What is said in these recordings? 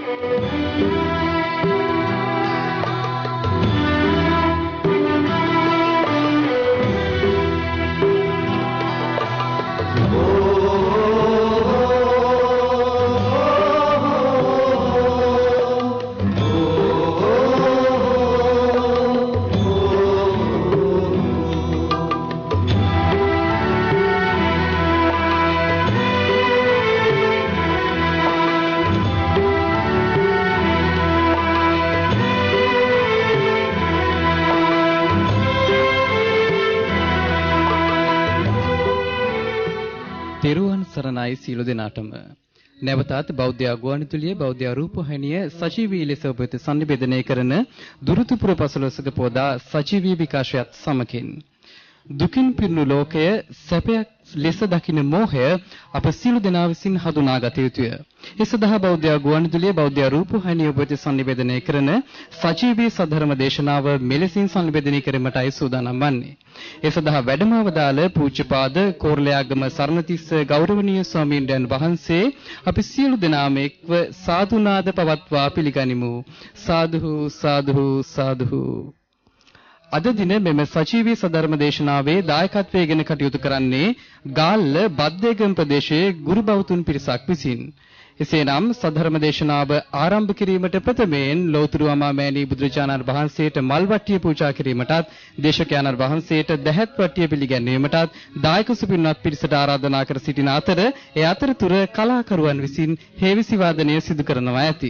සරණයි සියලු දෙනාටම නැවතත් බෞද්ධ ගුවන්විදුලියේ බෞද්ධ රූපවාහිනිය සජීවී ලෙස ඔබ වෙත සංනිවේදනය කරන දුරුතුපුර පසළොස්වක පෝදා සජීවී විකාශයත් සමගින් දුකින් පිරුණු ලෝකය සැපයක් ලෙස දකින මෝහය අප සියලු දෙනා විසින් හඳුනාගත යුතුය. ඒ සඳහා බෞද්ධ ගුවන්විදුලියේ බෞද්ධ රූපවාහිනිය ඔබ වෙත සංනිවේදනය කරන සජීවී සද්ධර්ම දේශනාව මෙලෙසින් සංනිවේදනය කිරීමටයි සූදානම් වන්නේ. ඒ සඳහා වැඩමවදාළ පූජ්‍යපාද කෝරළයාගම සරණතිස්ස ගෞරවනීය ස්වාමීන් වහන්සේ අපි සියලු දෙනාම එක්ව සාදුනාද පවත්වා පිළිගනිමු. සාදු සාදු සාදු. අද දින මෙම සජීවී සද්ධර්ම දේශනාවේ දායකත්වයෙන් කටයුතු කරන්නේ ගාල්ල බද්දේගම ප්‍රදේශයේ ගුරු බෞතුන් පිරිසක් විසින්. එසේනම් සද්ධර්ම දේශනාව ආරම්භ කිරීමට ප්‍රථමයෙන් ලෞතුරු අමාමෑණී බුදුරජාණන් වහන්සේට මල් වට්ටිය පූජා කිරීමටත් දේශකයන්න් වහන්සේට දහත් වට්ටිය පිළිගැන්වීමටත් දායක සුපින්වත් පිරිසට ආරාධනා කර සිටින අතර ඒ අතරතුර කලාකරුවන් විසින් හේවිසි වාදනය සිදු කරනවා ඇති.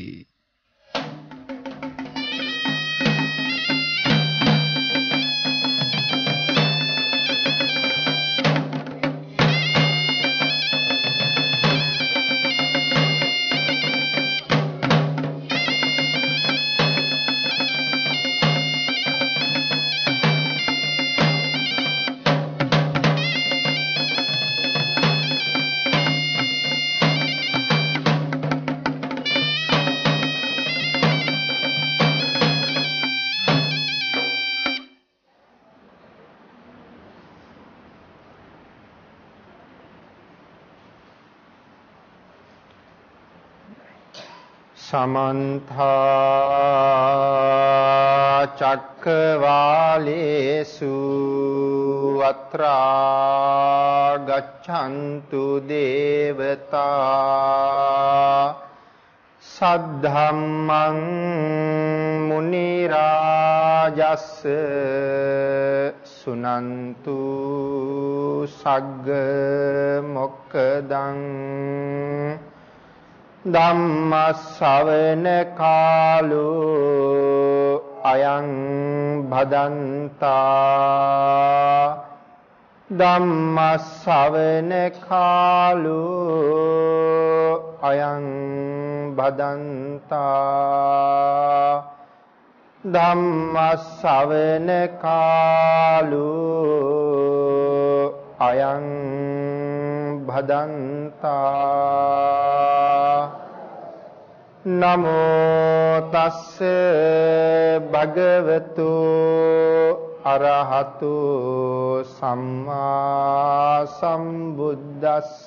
समन्था चक्रवालेषु अत्रा गच्छन्तु देवता सद्धम्मं मुनिराजस्स सुनन्तु सग्ग मोक्खदं ධම්ම ශ්‍රවණ කාලෝ අයං භදන්තා ධම්ම ශ්‍රවණ කාලෝ අයං භදන්තා ධම්ම ශ්‍රවණ කාලෝ අයං භදන්තා නමෝ තස්ස භගවතු අරහතු සම්මා සම්බුද්දස්ස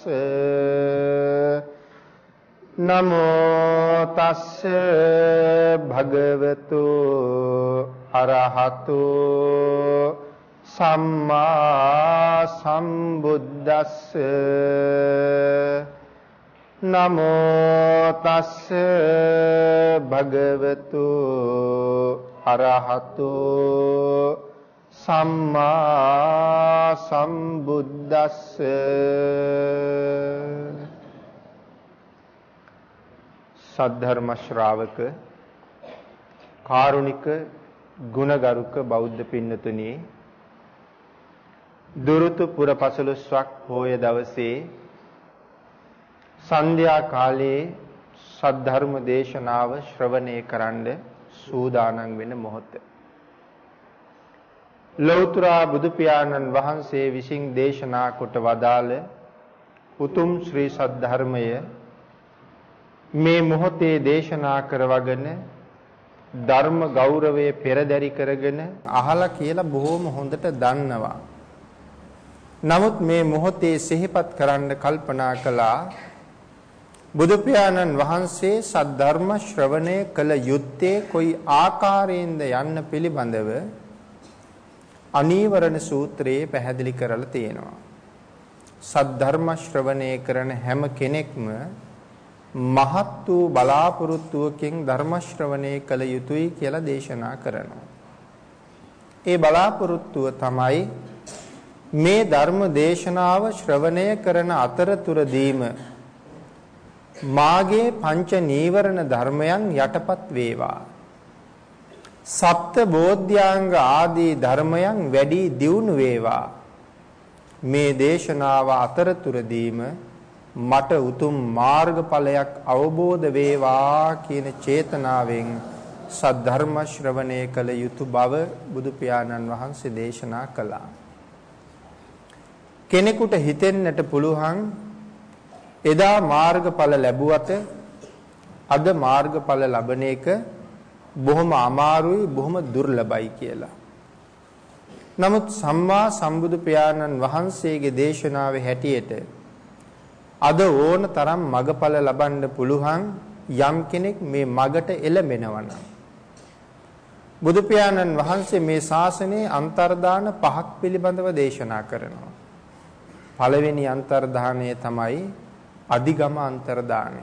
නමෝ තස්ස භගවතු අරහතු සම්මා සම්බුද්දස්ස නමෝ තස්ස භගවතු අරහතු සම්මා සම්බුද්දස්ස සද්ධර්ම ශ්‍රාවක කාරුණික ගුණගරුක බෞද්ධ පින්නතුනි දුරුතු පුර පසළොස්වක් පෝය දවසේ සන්ධ්‍යා කාලයේ සද්ධර්ම දේශනාව ශ්‍රවණය කරන්න සූදානම් වෙන මොහොත ලෞතර බුදු පියාණන් වහන්සේ විසින් දේශනා කොට වදාළ උතුම් ශ්‍රී සද්ධර්මය මේ මොහොතේ දේශනා කරවගෙන ධර්ම ගෞරවයේ පෙරදරි කරගෙන අහලා කියලා බොහොම හොඳට දන්නවා. නමුත් මේ මොහොතේ සිහිපත් කරන්න කල්පනා කළා බුදු පියාණන් වහන්සේ සද්ධර්ම ශ්‍රවණය කළ යුත්තේ කොයි ආකාරයෙන්ද යන්න පිළිබඳව අනීවරණ සූත්‍රයේ පැහැදිලි කරලා තියෙනවා. සද්ධර්ම ශ්‍රවණය කරන හැම කෙනෙක්ම මහත් වූ බලාපොරොත්තුවකින් ධර්ම ශ්‍රවණය කළ යුතුයි කියලා දේශනා කරනවා. ඒ බලාපොරොත්තුව තමයි මේ ධර්ම දේශනාව ශ්‍රවණය කරන අතරතුරදීම මාගේ පංච නීවරණ ධර්මයන් යටපත් වේවා. සප්ත බෝධ්‍යාංග ආදී ධර්මයන් වැඩි දියුණු වේවා. මේ දේශනාව අතරතුරදීම මට උතුම් මාර්ගඵලයක් අවබෝධ වේවා කියන චේතනාවෙන් සද්ධර්ම ශ්‍රවණය කළ යුතු බව බුදු පියාණන් වහන්සේ දේශනා කළා. කෙනෙකුට හිතෙන්නට පුළුවන් එදා මාර්ගඵල ලැබුවට අද මාර්ගඵල ලබන එක බොහොම අමාරුයි, බොහොම දුර්ලභයි කියලා. නමුත් සම්මා සම්බුදු පියාණන් වහන්සේගේ දේශනාවේ හැටියට අද ඕන තරම් මගඵල ලබන්න පුළුවන් යම් කෙනෙක් මේ මගට එළඹෙනවා නම් බුදු පියාණන් වහන්සේ මේ ශාසනයේ අන්තර්දාන පහක් පිළිබඳව දේශනා කරනවා. පළවෙනි අන්තර්දානය තමයි අධිගම අන්තර්දානය.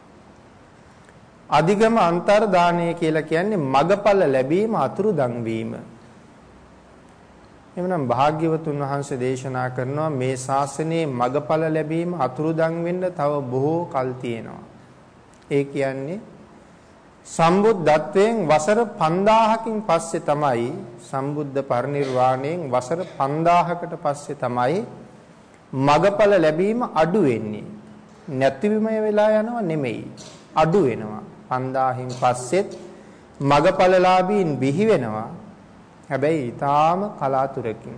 අධිගම අන්තර්දානය කියලා කියන්නේ මගඵල ලැබීම අතුරුදන් වීම. එමනම් භාග්‍යවතුන් වහන්සේ දේශනා කරනවා මේ ශාසනයේ මගඵල ලැබීම අතුරුදන් වෙන්න තව බොහෝ කල් තියෙනවා. ඒ කියන්නේ සම්බුද්ධත්වයෙන් වසර 5000කින් පස්සේ තමයි සම්බුද්ධ පරිනිර්වාණයෙන් වසර 5000කට පස්සේ තමයි මගඵල ලැබීම අඩු වෙන්නේ. නැතිවීම වෙලා යනවා නෙමෙයි, අඩු වෙනවා. 5000න් පස්සෙත් මගඵලලාභීන් බිහි වෙනවා. හැබැයි ඊටාම කලාතුරකින්.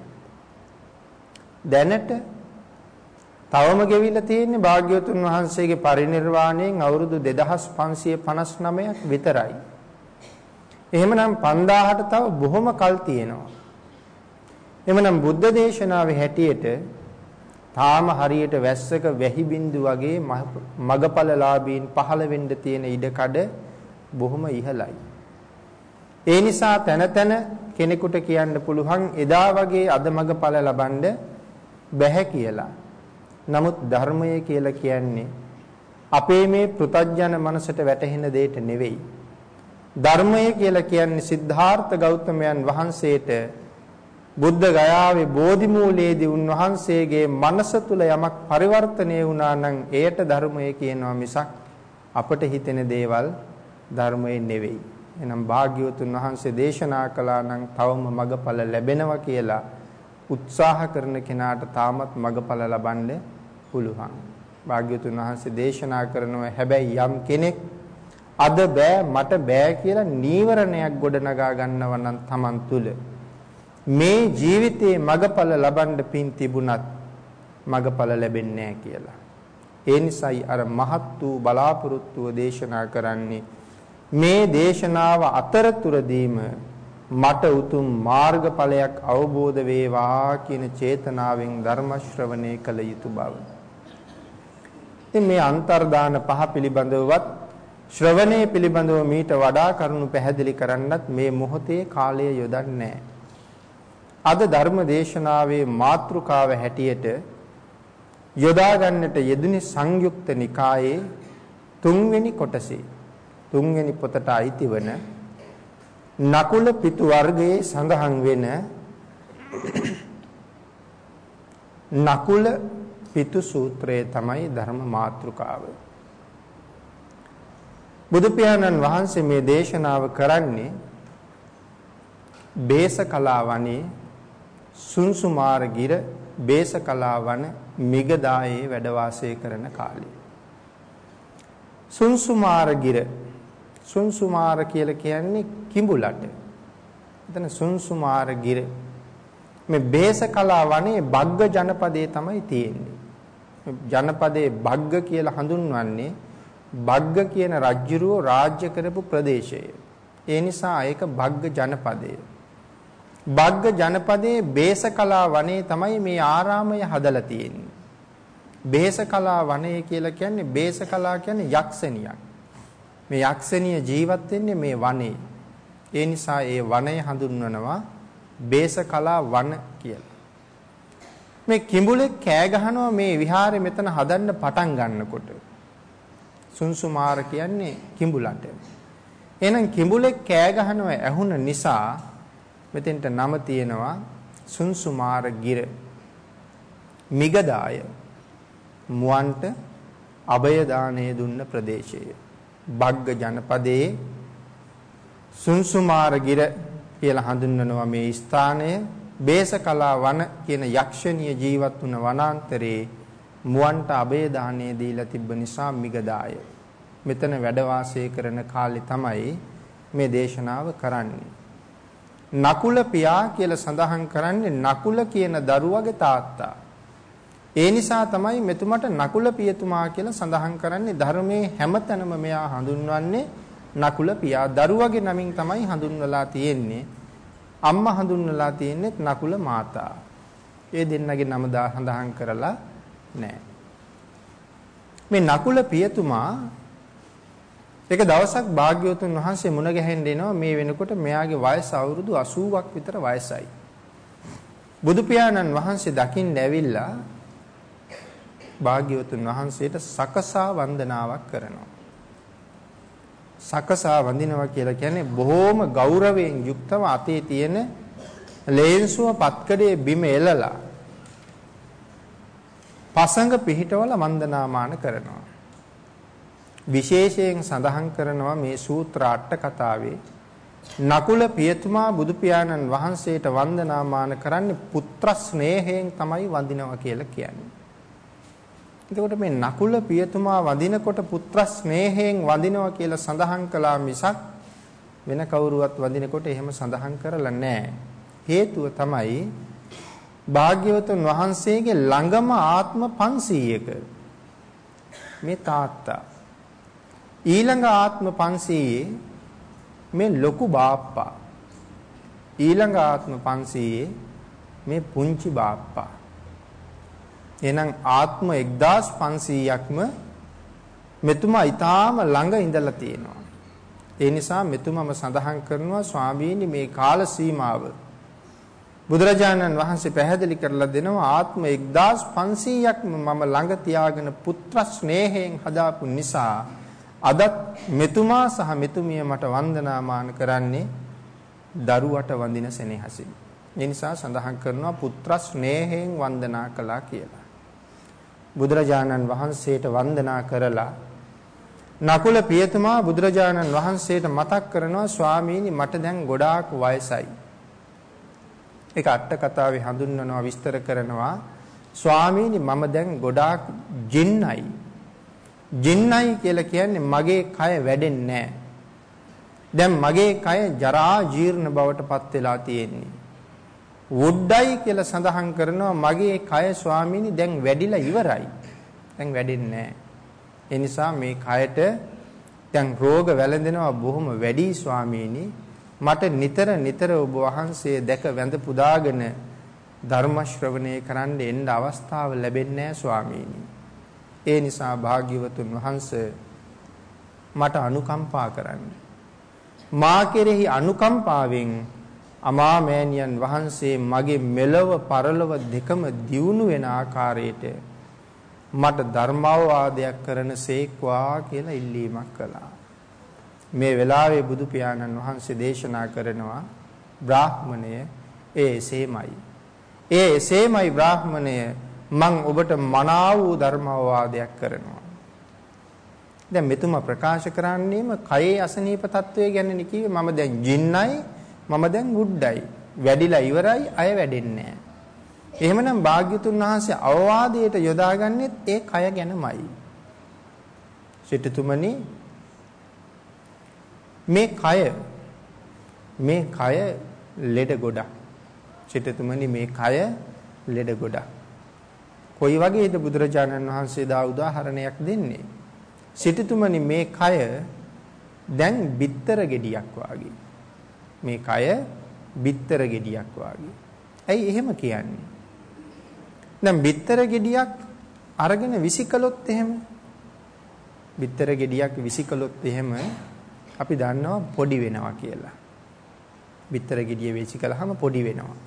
දැනට තවම ගෙවිලා තියෙන්නේ භාග්‍යවතුන් වහන්සේගේ පරිනිර්වාණයෙන් අවුරුදු 2559ක් විතරයි. එහෙමනම් 5000ට තව බොහොම කල් තියෙනවා. එහෙමනම් බුද්ධ දේශනාවේ හැටියට තාම හරියට වැස්සක වැහි බින්දු වගේ මගඵලලාභීන් පහළ වෙන්න තියෙන ඉඩකඩ බොහොම ඉහළයි. ඒ නිසා තන තන කෙනෙකුට කියන්න පුළුවන් එදා වගේ අද මගඵල ලබන්න බැහැ කියලා. නමුත් ධර්මය කියලා කියන්නේ අපේ මේ පෘථග්ජන මනසට වැටහෙන දෙයක් නෙවෙයි. ධර්මය කියලා කියන්නේ සිද්ධාර්ථ ගෞතමයන් වහන්සේට බුද්ධ ගයාවේ බෝධි මූලයේදී උන්වහන්සේගේ මනස තුල යමක් පරිවර්තනය වුණා නම් එයට ධර්මය කියනවා මිසක් අපට හිතෙන දේවල් ධර්මයේ නෙවෙයි. එහෙනම් භාග්‍යවතුන් වහන්සේ දේශනා කළා නම් තවම මගඵල ලැබෙනවා කියලා උත්සාහ කරන කෙනාට තාමත් මගඵල ලබන්න පුළුවන්. භාග්‍යවතුන් වහන්සේ දේශනා කරනවා හැබැයි යම් කෙනෙක් අද බෑ මට බෑ කියලා නීවරණයක් ගොඩනගා ගන්නවා නම් Taman තුල මේ ජීවිතේ මගඵල ලබන්න පින් තිබුණත් මගඵල ලැබෙන්නේ නැහැ කියලා. ඒ නිසායි අර මහත් වූ බලාපොරොත්තුව දේශනා කරන්නේ මේ දේශනාව අතරතුරදීම මට උතුම් මාර්ගඵලයක් අවබෝධ වේවා කියන චේතනාවෙන් ධර්ම ශ්‍රවණය කළ යුතු බව. ඉතින් මේ අන්තර්දාන පහ පිළිබඳවවත් ශ්‍රවණය පිළිබඳව මීට වඩා කරුණු පැහැදිලි කරන්නත් මේ මොහොතේ කාලය යොදන්නේ නැහැ. අද ධර්ම දේශනාවේ මාතෘකාව හැටියට යොදා ගන්නට යෙදුනේ සංයුක්ත නිකායේ තුන්වෙනි කොටසේ තුන්වෙනි පොතට අයිති වන නකුල පිටු වර්ගයේ සඳහන් වෙන නකුල පිටු සූත්‍රය තමයි ධර්ම මාතෘකාව. බුදු පියාණන් වහන්සේ මේ දේශනාව කරන්නේ බේසකලා වනේ සුන්සුමාරගිර බේසකලා වන මිගදායේ වැඩ වාසය කරන කාලේ. සුන්සුමාරගිර සුන්සුමාර කියලා කියන්නේ කිඹුලට. එතන සුන්සුමාරගිර මේ බේසකලා වනේ බග්ග ජනපදයේ තමයි තියෙන්නේ. ජනපදයේ බග්ග කියලා හඳුන්වන්නේ බග්ග කියන රජුරෝ රාජ්‍ය කරපු ප්‍රදේශය. ඒ නිසා ඒක බග්ග ජනපදය. බග්ග ජනපදයේ බේසකලා වනේ තමයි මේ ආරාමය හදලා තියෙන්නේ. බේසකලා වනය කියලා කියන්නේ බේසකලා කියන්නේ යක්ෂණියක්. මේ යක්ෂණිය ජීවත් වෙන්නේ මේ වනයේ. ඒ නිසා ඒ වනය හඳුන්වනවා බේසකලා වන කියලා. මේ කිඹුලෙක් කෑ ගහනවා මේ විහාරේ මෙතන හදන්න පටන් ගන්නකොට. සුන්සුමාර කියන්නේ කිඹුලට. එහෙනම් කිඹුලෙක් කෑ ගහනවා ඇහුන නිසා මෙතෙන්ට නම තියෙනවා සුන්සුමාර ගිර. මිගදාය මුවන්ට අභය දාණය දුන්න ප්‍රදේශය. බග්ග ජනපදයේ සුන්සුමාර ගිර කියලා හඳුන්වනවා මේ ස්ථානය. බේසකලා වන කියන යක්ෂණීය ජීවත් වුණ වනාන්තරයේ මුවන්ට අභය දාණය දීලා තිබ්බ නිසා මිගදාය. මෙතන වැඩ වාසය කරන කාලේ තමයි මේ දේශනාව කරන්නේ. නකුල පියා කියලා සඳහන් කරන්නේ නකුල කියන දරුවගේ තාත්තා. ඒ නිසා තමයි මෙතුමට නකුල පියතුමා කියලා සඳහන් කරන්නේ. ධර්මයේ හැමතැනම මෙයා හඳුන්වන්නේ නකුල පියා. දරුවගේ නමින් තමයි හඳුන්වලා තියෙන්නේ. අම්මා හඳුන්වලා තියෙන්නේ නකුල මාතා. ඒ දෙන්නගේ නම සඳහන් කරලා නැහැ. මේ නකුල පියතුමා එක දවසක් භාග්‍යවතුන් වහන්සේ මුණ ගැහෙන්න එනවා. මේ වෙනකොට මෙයාගේ වයස අවුරුදු 80ක් විතර වයසයි. බුදු පියාණන් වහන්සේ දකින්න ඇවිල්ලා භාග්‍යවතුන් වහන්සේට සකසා වන්දනාවක් කරනවා. සකසා වඳිනවා කියලා කියන්නේ බොහෝම ගෞරවයෙන් යුක්තව අතේ තියෙන ලේන්සුව පත්කඩේ බිම එලලා පසඟ පිහිටවල වන්දනාමාන කරනවා. විශේෂයෙන් සඳහන් කරනවා මේ සූත්‍ර අට කතාවේ නකුල පියතුමා බුදු පියාණන් වහන්සේට වන්දනාමාන කරන්නේ පුත්‍ර ස්නේහයෙන් තමයි වඳිනවා කියලා කියන්නේ. එතකොට මේ නකුල පියතුමා වඳිනකොට පුත්‍ර ස්නේහයෙන් වඳිනවා කියලා සඳහන් කළා මිසක් වෙන කවුරුවත් වඳිනකොට එහෙම සඳහන් කරලා නැහැ. හේතුව තමයි භාග්‍යවතුන් වහන්සේගේ ළඟම ආත්ම 500ක මේ තාත්තා ඊළඟ ආත්ම 500 මේ ලොකු බාප්පා ඊළඟ ආත්ම 500 මේ පුංචි බාප්පා. එහෙනම් ආත්ම 1500ක්ම මෙතුමා ඊටාම ළඟ ඉඳලා තියෙනවා. ඒ නිසා මෙතුමම සඳහන් කරනවා ස්වාමීනි මේ කාල සීමාව බුදුරජාණන් වහන්සේ පැහැදිලි කරලා දෙනවා ආත්ම 1500ක්ම මම ළඟ තියාගෙන පුත්‍ර ස්නේහයෙන් හදාපු නිසා අදත් මෙතුමා සහ මෙතුමිය මට වන්දනාමාන කරන්නේ දරුවට වඳින සෙනෙහසින්. ඒ නිසා සඳහන් කරනවා පුත්‍ර ස්නේහයෙන් වන්දනා කළා කියලා. බුදුරජාණන් වහන්සේට වන්දනා කරලා නකුල පියතුමා බුදුරජාණන් වහන්සේට මතක් කරනවා ස්වාමීනි මට දැන් ගොඩාක් වයසයි. ඒක අට කතාවේ හඳුන්වනවා විස්තර කරනවා ස්වාමීනි මම දැන් ගොඩාක් ජින්නයි. ජින්නයි කියලා කියන්නේ මගේ කය වැඩෙන්නේ නැහැ. දැන් මගේ කය ජරා ජීර්ණ බවට පත් වෙලා තියෙන්නේ. වුඩ්ඩයි කියලා සඳහන් කරනවා මගේ කය ස්වාමීනි දැන් වැඩිලා ඉවරයි. දැන් වැඩෙන්නේ නැහැ. ඒ නිසා මේ කයට දැන් රෝග වැළඳෙනවා බොහොම වැඩි ස්වාමීනි. මට නිතර ඔබ වහන්සේ දැක වැඳ පුදාගෙන ධර්ම ශ්‍රවණය කරන්න එන්න අවස්ථාව ලැබෙන්නේ නැහැ ස්වාමීනි. ඒ නිසා භාග්‍යවතුන් වහන්සේ මට අනුකම්පා කරන්න. මා කෙරෙහි අනුකම්පාවෙන් අමාමෑණියන් වහන්සේ මගේ මෙලව පරලොව දෙකම දියුණු වෙන ආකාරයට මට ධර්මාවවාදයක් කරන සේක්වා කියලා ඉල්ලීමක් කළා. මේ වෙලාවේ බුදු පියාණන් වහන්සේ දේශනා කරනවා බ්‍රාහ්මණය එසේමයි. එසේමයි බ්‍රාහ්මණය මං ඔබට මනාව වූ ධර්මාවවාදයක් කරනවා. දැන් මෙතුමා ප්‍රකාශ කරන්නේම කයේ අසනීප තත්වය ගැන කිව්වේ මම දැන් ජින්නයි මම දැන් වුඩ්ඩයි. වැඩිලා ඉවරයි අය වැඩෙන්නේ නැහැ. එහෙමනම් භාග්‍යතුන් වහන්සේ අවවාදයට යොදාගන්නෙත් ඒ කය ගැනමයි. සිටුතුමනි මේ කය ලෙඩ ගොඩක්. සිටුතුමනි මේ කය ලෙඩ ගොඩක්. කොයි වගේද බුදුරජාණන් වහන්සේ දා උදාහරණයක් දෙන්නේ? සිටුතුමනි මේ කය දැන් බිත්තර ගෙඩියක් වාගේ. මේ කය බිත්තර ගෙඩියක් වාගේ. ඇයි එහෙම කියන්නේ? දැන් බිත්තර ගෙඩියක් අරගෙන විසිකලොත් එහෙම බිත්තර ගෙඩියක් විසිකලොත් එහෙම අපි දන්නවා පොඩි වෙනවා කියලා. බිත්තර ගෙඩිය විසිකලහම පොඩි වෙනවා.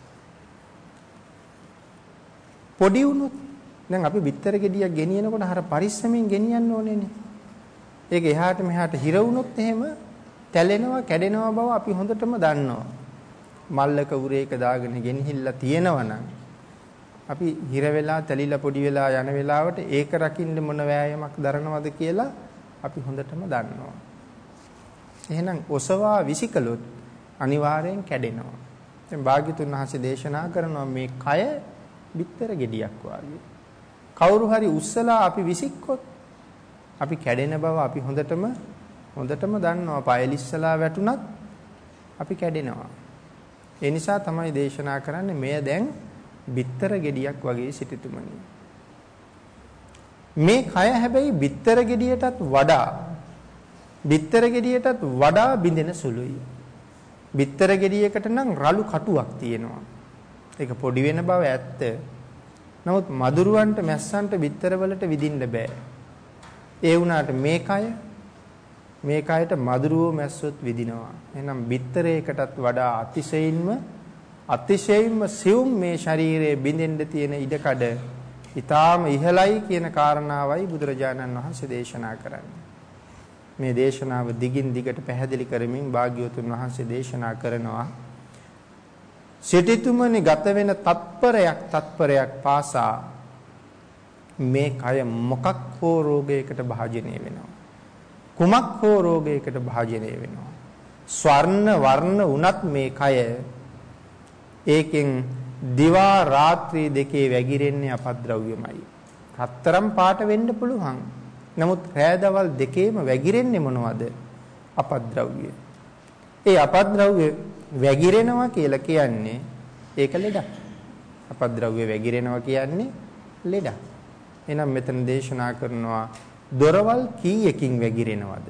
පොඩි වුණොත් දැන් අපි බිත්තර ගෙඩියක් ගෙනියනකොට අර පරිස්සමින් ගෙනියන්න ඕනේනේ. ඒක එහාට මෙහාට හිර වුණොත් එහෙම තැලෙනවා කැඩෙනවා බව අපි හොඳටම දන්නවා. මල්ලක උරේක දාගෙන ගෙනහිල්ලා තියෙනවා නම් අපි හිර වෙලා තැලිලා පොඩි වෙලා යන වෙලාවට ඒක රකින්න මොන වෑයමක් දරනවද කියලා අපි හොඳටම දන්නවා. එහෙනම් ඔසවා විසිකලොත් අනිවාර්යෙන් කැඩෙනවා. දැන් භාග්‍යතුන් වහන්සේ දේශනා කරනවා මේ කය බිත්තර ගෙඩියක් වාගේ. කවුරු හරි උස්සලා අපි විසික්කොත් අපි කැඩෙන බව අපි හොඳටම දන්නවා. පයලිස්සලා වැටුණත් අපි කැඩෙනවා. ඒ නිසා තමයි දේශනා කරන්නේ මෙය දැන් බිත්තර ගෙඩියක් වගේ සිටිතුමනි. මේ කය හැබැයි බිත්තර ගෙඩියටත් වඩා බිඳෙන සුළුයි. බිත්තර ගෙඩියකට නම් රළු කටුවක් තියෙනවා. ඒක පොඩි වෙන බව ඇත්ත. නමුත් මදුරුවන්ට මැස්සන්ට බිත්තර වලට විදින්න බෑ. ඒ වුණාට මේ කයට මදුරුවෝ මැස්සොත් විදිනවා. එහෙනම් බිත්තරයකටත් වඩා අතිශයින්ම සියුම් මේ ශරීරයේ බිඳෙන්න තියෙන ඉඩකඩ ඊටාම ඉහළයි කියන කාරණාවයි බුදුරජාණන් වහන්සේ දේශනා කරන්නේ. මේ දේශනාව දිගින් දිගට පැහැදිලි කරමින් භාග්‍යවතුන් වහන්සේ දේශනා කරනවා සිටිතුමනි ගත වෙන තත්පරයක් පාසා මේ කය මොකක් හෝ රෝගයකට භාජනය වෙනවා. කුමක් හෝ රෝගයකට භාජනය වෙනවා. ස්වර්ණ වර්ණ උනත් මේ කය ඒකෙන් දිවා රාත්‍රී දෙකේ වැగిරෙන්නේ අපද්‍රව්‍යමයි. හතරම් පාට වෙන්න පුළුවන්. නමුත් රෑ දවල් දෙකේම වැగిරෙන්නේ මොනවද? අපද්‍රව්‍ය. ඒ අපද්‍රව්‍ය වැగిරෙනවා කියලා කියන්නේ ඒක ලෙඩක්. අපද්‍රව්‍ය වැగిරෙනවා කියන්නේ ලෙඩක්. එහෙනම් මෙතන දේශනා කරනවා දොරවල් කීයකින් වැగిරෙනවද?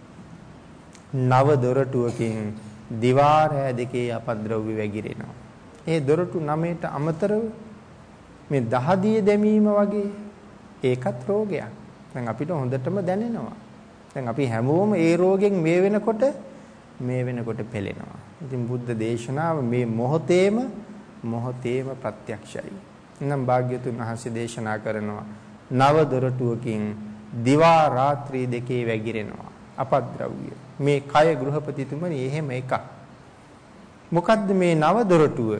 9 දොරටුවකින් දිවා රෑ දෙකේ අපද්‍රව්‍ය වැగిරෙනවා. ඒ දොරටු 9ට අමතරව මේ දහදිය දැමීම වගේ ඒකත් රෝගයක්. දැන් අපිට හොඳටම දැනෙනවා. දැන් අපි හැමෝම ඒ රෝගෙන් මේ වෙනකොට පෙළෙනවා. ඉතින් බුද්ධ දේශනාව මේ මොහොතේම ප්‍රත්‍යක්ෂයි. එනම් භාග්‍යතුන් වහන්සේ දේශනා කරනවා 9 දොරටුවකින් දිවා රාත්‍රී දෙකේ වැగిරෙනවා අපද්‍රව්‍ය. මේ කය ගෘහපතිතුමනි එහෙම එකක්. මොකද්ද මේ 9 දොරටුව?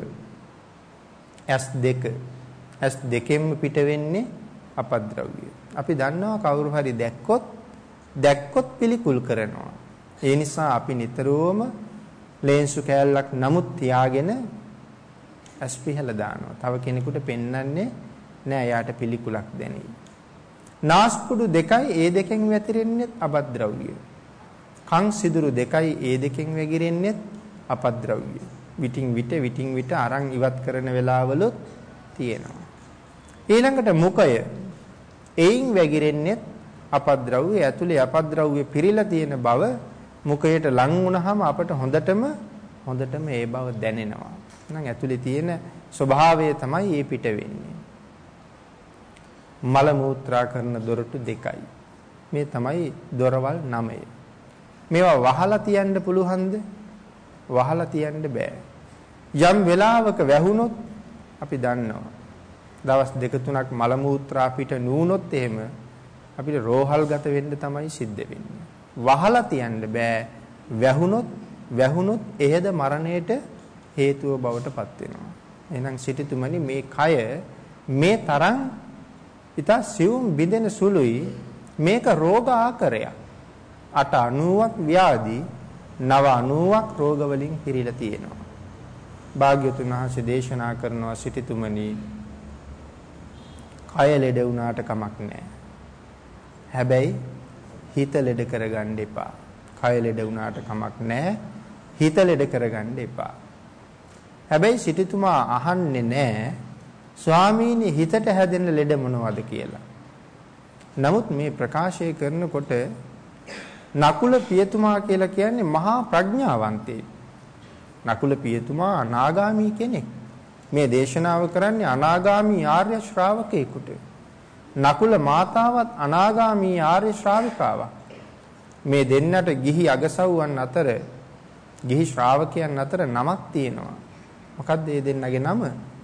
ඇස් දෙකෙන්ම පිට වෙන්නේ අපද්‍රව්‍ය. අපි දන්නවා කවුරු හරි දැක්කොත් පිළිකුල් කරනවා. ඒ නිසා අපි නිතරම ලේන්සු කෑල්ලක් නමුත් තියාගෙන ඇස් පිහලා දානවා. තව කෙනෙකුට පෙන්වන්නේ නෑ යාට පිළිකුලක් දැනෙයි. නාස්පුඩු දෙකයි ඒ දෙකෙන් වැතිරෙන්නේ අපද්‍රව්‍ය. කන් සිදුරු දෙකයි ඒ දෙකෙන් වැగిරෙන්නේ අපද්‍රව්‍ය. විටින් විට අරන් ඉවත් කරන වෙලාවලුත් තියෙනවා. ඊළඟට මුඛය එයින් වැగిරෙන්නේ අපද්‍රව්‍ය. ඇතුලේ අපද්‍රව්‍ය පිරීලා තියෙන බව මුඛයට ලං වුණාම අපට හොඳටම ඒ බව දැනෙනවා. එහෙනම් ඇතුලේ තියෙන ස්වභාවය තමයි ඒ පිට වෙන්නේ. මල මූත්‍රා කරන දොරටු දෙකයි. මේ තමයි දොරවල් 9. මේවා වහලා තියන්න පුළුවන්ද? වහලා තියන්න බෑ. යම් වෙලාවක වැහුනොත් අපි දන්නවා. දවස් 2-3ක් මල මූත්‍රා පිට නුනොත් එහෙම අපිට රෝහල් ගත වෙන්න තමයි සිද්ධ වෙන්නේ. වහලා තියන්න බෑ. වැහුනොත් එහෙද මරණයට හේතුව බවට පත් වෙනවා. එහෙනම් සිටිතුමනි මේ කය මේ තරම් ඊට සියුම් බිඳෙන සුළුයි. මේක රෝග ආකාරයක්. 890ක් ව්‍යාධි 990ක් රෝග වලින් පිරීලා තියෙනවා. භාග්‍යවතුන් වහන්සේ දේශනා කරනවා සිටිතුමනි කය ලෙඩ වුණාට කමක් නැහැ. හැබැයි හිත ලෙඩ කරගන්න එපා. කය ලෙඩ වුණාට කමක් නැහැ. හිත ලෙඩ කරගන්න එපා. හැබැයි සිටිතුමා අහන්නේ නැහැ ස්වාමීනි හිතට හැදෙන ලෙඩ මොනවද කියලා. නමුත් මේ ප්‍රකාශය කරනකොට නකුල පියතුමා කියලා කියන්නේ මහා ප්‍රඥාවන්තයෙක්. නකුල පියතුමා අනාගාමී කෙනෙක්. මේ දේශනාව කරන්නේ අනාගාමී ආර්ය ශ්‍රාවකයෙකුට. නකුල මාතාවත් අනාගාමී ආර්ය ශ්‍රාවිකාවක්. මේ දෙන්නට ගිහි අගසව්වන් අතර ගිහි ශ්‍රාවකයන් අතර නමක් තියෙනවා. මොකක්ද මේ දෙන්නගේ නම?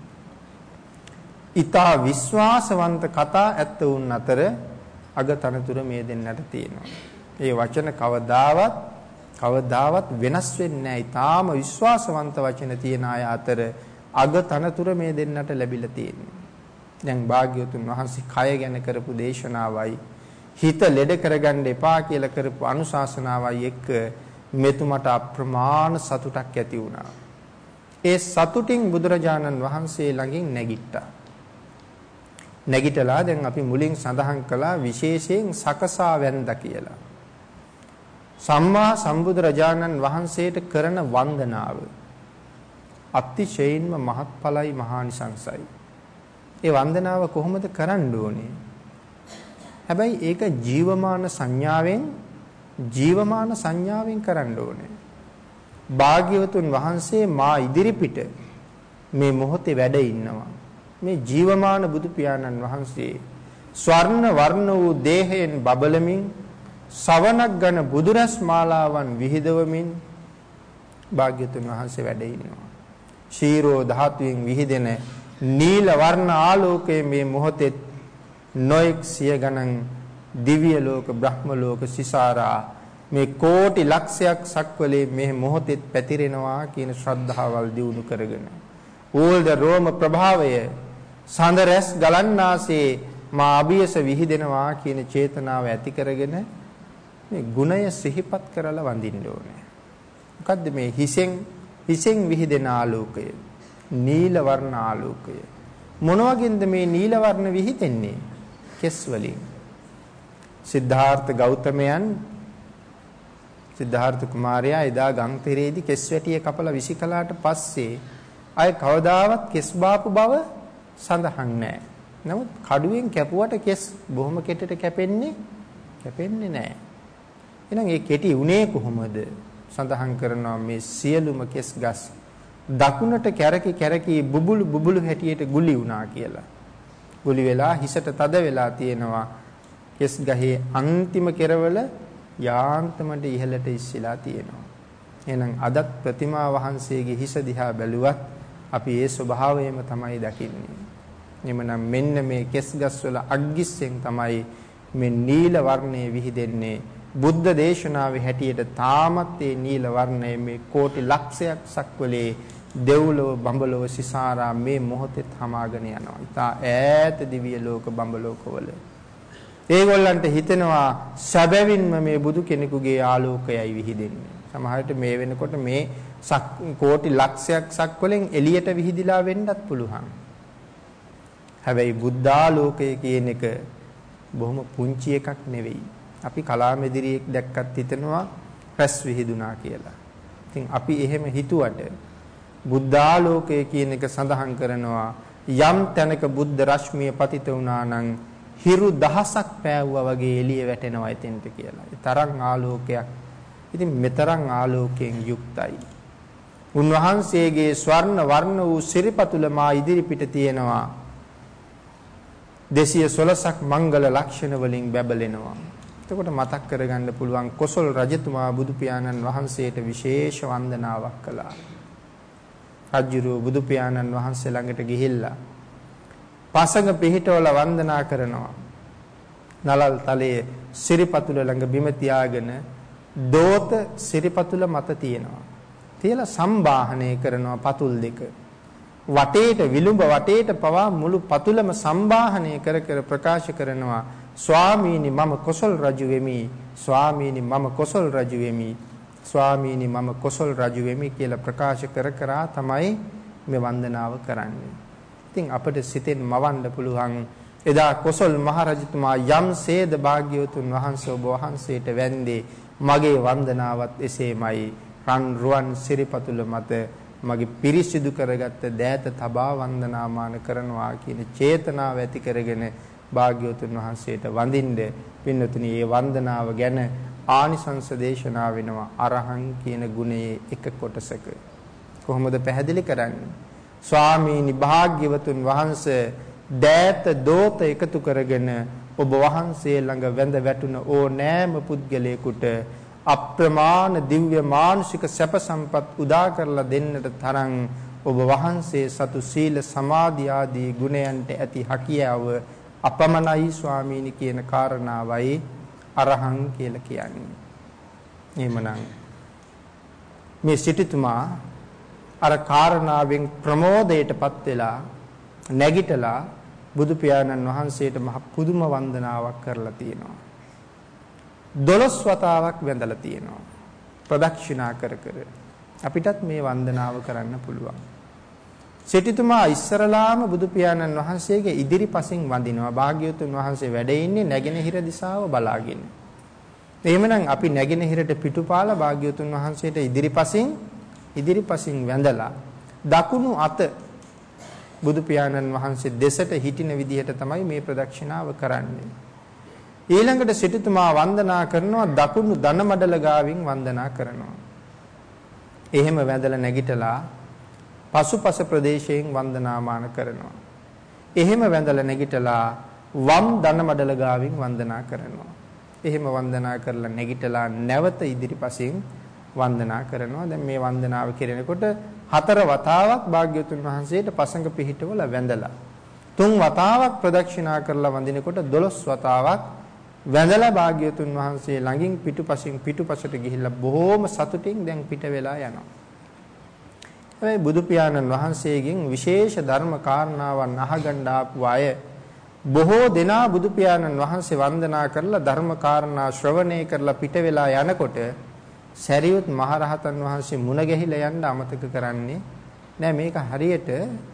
ඊතා විශ්වාසවන්ත කතා ඇත්ත වුන් අතර අගතනතුර මේ දෙන්නට තියෙනවා. ඒ වචන කවදාවත් වෙනස් වෙන්නේ නැහැ. ඊටාම විශ්වාසවන්ත වචන තියන අය අතර අගතනතුර මේ දෙන්නට ලැබිලා තියෙනවා. දැන් භාග්‍යවතුන් වහන්සේ කය ගැන කරපු දේශනාවයි හිත ලෙඩ කරගන්න එපා කියලා කරපු අනුශාසනාවයි එක්ක මෙතුමට අප්‍රමාණ සතුටක් ඇති වුණා. ඒ සතුටින් බුදුරජාණන් වහන්සේ ළඟින් නැගිට්ටා. නැගිටලා දැන් අපි මුලින් සඳහන් කළා විශේෂයෙන් සකසා වැන්දා කියලා. සම්මා සම්බුදුරජාණන් වහන්සේට කරන වන්දනාව අතිශයින්ම මහත්ඵලයි මහානිසංසයි. ඒ වන්දනාව කොහොමද කරන්න ඕනේ? හැබැයි ඒක ජීවමාන සංඥාවෙන් කරන්න ඕනේ. භාග්‍යවතුන් වහන්සේ මා ඉදිරිපිට මේ මොහොතේ වැඩ ඉන්නවා. මේ ජීවමාන බුදු පියාණන් වහන්සේ ස්වර්ණ වර්ණ වූ දේහයෙන් බබලමින් සවනක් ගන බුදුරස් මාලාවන් විහිදවමින් භාග්‍යවතුන් වහන්සේ වැඩ ඉන්නවා. ශීරෝ ධාතුවෙන් විහිදෙන නීල වර්ණ ආලෝකයේ මේ මොහොතේ නොඑක් සිය ගණන් දිව්‍ය ලෝක බ්‍රහ්ම ලෝක සිසාරා මේ කෝටි ලක්ෂයක් සක්වලේ මේ මොහොතේ පැතිරෙනවා කියන ශ්‍රද්ධාවල් දියුණු කරගෙන ඕල්ද රෝම ප්‍රභාවය සඳ රැස් ගලන්නාසේ මා අභියස විහිදෙනවා කියන චේතනාව ඇති කරගෙන මේ ගුණය සිහිපත් කරලා වඳින්න ඕනේ. මොකද්ද මේ හිසෙන් විහිදෙන ආලෝකය? නීල වර්ණ ආලෝකය. මොන වගේන්ද මේ නීල වර්ණ විහිදෙන්නේ? කෙස් වලින්. සිද්ධාර්ථ කුමාරයා එදා ගම්තෙරේදී කෙස් වැටිය කපලා විසි කළාට පස්සේ අය කවදාවත් කෙස් බාපු බව සඳහන් නැහැ. නමුත් කඩුවෙන් කැපුවට කෙස් බොහොම කෙටට කැපෙන්නේ නැහැ. එහෙනම් ඒ කෙටි උනේ කොහොමද? සඳහන් කරනවා මේ සියලුම කෙස් ගස් දකුණට කැරකි බුබුලු හැටියට ගුලි වුණා කියලා. ගුලි වෙලා හිසට තද වෙලා තියෙනවා. කෙස් ගහේ අන්තිම කෙරවල යාන්තමට ඉහළට ඉස්සිලා තියෙනවා. එහෙනම් අදත් ප්‍රතිමා වහන්සේගේ හිස දිහා බැලුවත් අපි ඒ ස්වභාවයම තමයි දකින්නේ. එමනම් මෙන්න මේ කෙස් ගස් වල අග්ගිස්සෙන් තමයි මේ නීල වර්ණය විහිදෙන්නේ. බුද්ධ දේශනාවේ හැටියට තාමත් මේ නීල වර්ණය මේ කෝටි ලක්ෂයක් සක්වලේ දෙව්ලොව බඹලොව සිසාරා මේ මොහොතේ හමාගෙන යනවා. ඉතා ඈත දිව්‍ය ලෝක බඹලෝකවල ඒගොල්ලන්ට හිතෙනවා සැබවින්ම මේ බුදු කෙනෙකුගේ ආලෝකයයි විහිදෙන්නේ. සමහරවිට මේ වෙනකොට මේ කෝටි ලක්ෂයක් සක්වලෙන් එළියට විහිදිලා වෙන්නත් පුළුවන්. හැබැයි බුද්ධාලෝකය කියන එක බොහොම පුංචි එකක් නෙවෙයි. අපි කලාමෙදිරියෙක් දැක්කත් හිතනවා රැස් විහිදුනා කියලා. ඉතින් අපි එහෙම හිතුවට බුද්ධාලෝකය කියන එක සඳහන් කරනවා යම් තැනක බුද්ධ රශ්මිය පතිත වුණා නම් හිරු දහසක් පෑවුවා වගේ එළිය වැටෙනවා එතෙන්ට කියලා. ඒ තරම් ආලෝකයක්. ඉතින් මෙතරම් ආලෝකයෙන් යුක්තයි. උන්වහන්සේගේ ස්වර්ණ වර්ණ වූ සිරිපතුල මා ඉදිරිපිට තියෙනවා. 216ක් මංගල ලක්ෂණ වලින් බැබලෙනවා. එතකොට මතක් කරගන්න පුළුවන් කොසල් රජතුමා බුදු පියාණන් වහන්සේට විශේෂ වන්දනාවක් කළා. රජුරෝ බුදු පියාණන් වහන්සේ ළඟට ගිහිල්ලා පසඟ පිහිටවල වන්දනා කරනවා. නලල් තලයේ සිරිපතුල ළඟ බිම තියාගෙන දෝත සිරිපතුල මත තියෙනවා. තියලා සම්බාහනය කරනවා පතුල් දෙක. වටේට විලුඹ වටේට පවා මුළු පතුලම සම්බාහනය කර ප්‍රකාශ කරනවා ස්වාමීනි මම කොසල් රජු වෙමි. ස්වාමීනි මම කොසල් රජු වෙමි. ස්වාමීනි මම කොසල් රජු වෙමි කියලා ප්‍රකාශ කර තමයි මේ වන්දනාව කරන්නේ. ඉතින් අපිට සිතෙන් මවන්න පුළුවන් එදා කොසල් මහරජතුමා යම්සේද භාග්‍යවතුන් වහන්සේ ඔබ වහන්සේට වැඳේ මගේ වන්දනාවත් එසේමයි. රන් රුවන් සිරිපතුල මත මගේ පිරිසිදු කරගත්ත දෑත තබා වන්දනාමාන කරනවා කියන චේතනාව ඇති කරගෙන භාග්‍යවතුන් වහන්සේට වඳින්න පින්නතුනි මේ වන්දනාව ගැන ආනිසංස දේශනා වෙනවා අරහං කියන ගුණයේ එක කොටසක. කොහොමද පැහැදිලි කරන්නේ? ස්වාමීනි භාග්‍යවතුන් වහන්සේ දෑත දෝත එකතු කරගෙන ඔබ වහන්සේ ළඟ වැඳ වැටුන ඕනෑම පුද්ගලයෙකුට අප්‍රමාණ දිව්‍ය මානුෂික සැප සම්පත් උදා කරලා දෙන්නට තරම් ඔබ වහන්සේ සතු සීල සමාධි ආදී ගුණයන්ට ඇති හැකියාව අපමණයි ස්වාමීනි කියන කාරණාවයි අරහං කියලා කියන්නේ. එහෙමනම් මේ සිටුතුමා අර කාරණාවෙන් ප්‍රමෝදයටපත් වෙලා නැගිටලා බුදු පියාණන් වහන්සේට මහ පුදුම වන්දනාවක් කරලා තියෙනවා. 12 වතාවක් වැඳලා තියෙනවා. ප්‍රදක්ෂිනා කර කර අපිටත් මේ වන්දනාව කරන්න පුළුවන්. සිටුතුමා ඉස්සරලාම බුදු පියාණන් වහන්සේගේ ඉදිරිපසින් වඳිනවා. භාග්‍යවතුන් වහන්සේ වැඩ ඉන්නේ නැගෙනහිර දිශාව බලාගෙන. එහෙමනම් අපි නැගෙනහිරට පිටුපාලා භාග්‍යවතුන් වහන්සේට ඉදිරිපසින් වැඳලා දකුණු අත බුදු පියාණන් වහන්සේ දෙසට හිටින විදිහට තමයි මේ ප්‍රදක්ෂිනාව කරන්නේ. ඊළඟට සිටුතුමා වන්දනා කරනවා දකුණු දනමඩල ගාවින් වන්දනා කරනවා. එහෙම වැඳලා නැගිටලා පසුපස ප්‍රදේශයෙන් වන්දනාමාන කරනවා. එහෙම වැඳලා නැගිටලා වම් දනමඩල ගාවින් වන්දනා කරනවා. එහෙම වන්දනා කරලා නැගිටලා නැවත ඉදිරිපසින් වන්දනා කරනවා. දැන් මේ වන්දනාව කෙරෙනකොට 4 වතාවක් භාග්‍යවතුන් වහන්සේට පසඟ පිහිටවල වැඳලා 3 වතාවක් ප්‍රදක්ෂිනා කරලා වඳිනකොට 12 වතාවක් වැඳලා භාග්‍යවතුන් වහන්සේ ළඟින් පිටුපසට ගිහිල්ලා බොහොම සතුටින් දැන් පිට වෙලා යනවා. හැබැයි බුදු පියාණන් වහන්සේගෙන් විශේෂ ධර්ම කාරණාවන් අහගන්න ආපු අය බොහෝ දෙනා බුදු පියාණන් වහන්සේ වන්දනා කරලා ධර්ම කාරණා ශ්‍රවණය කරලා පිට වෙලා යනකොට සරියුත් මහරහතන් වහන්සේ මුණ ගැහිලා යන්න අමතක කරන්නේ නෑ. මේක හරියට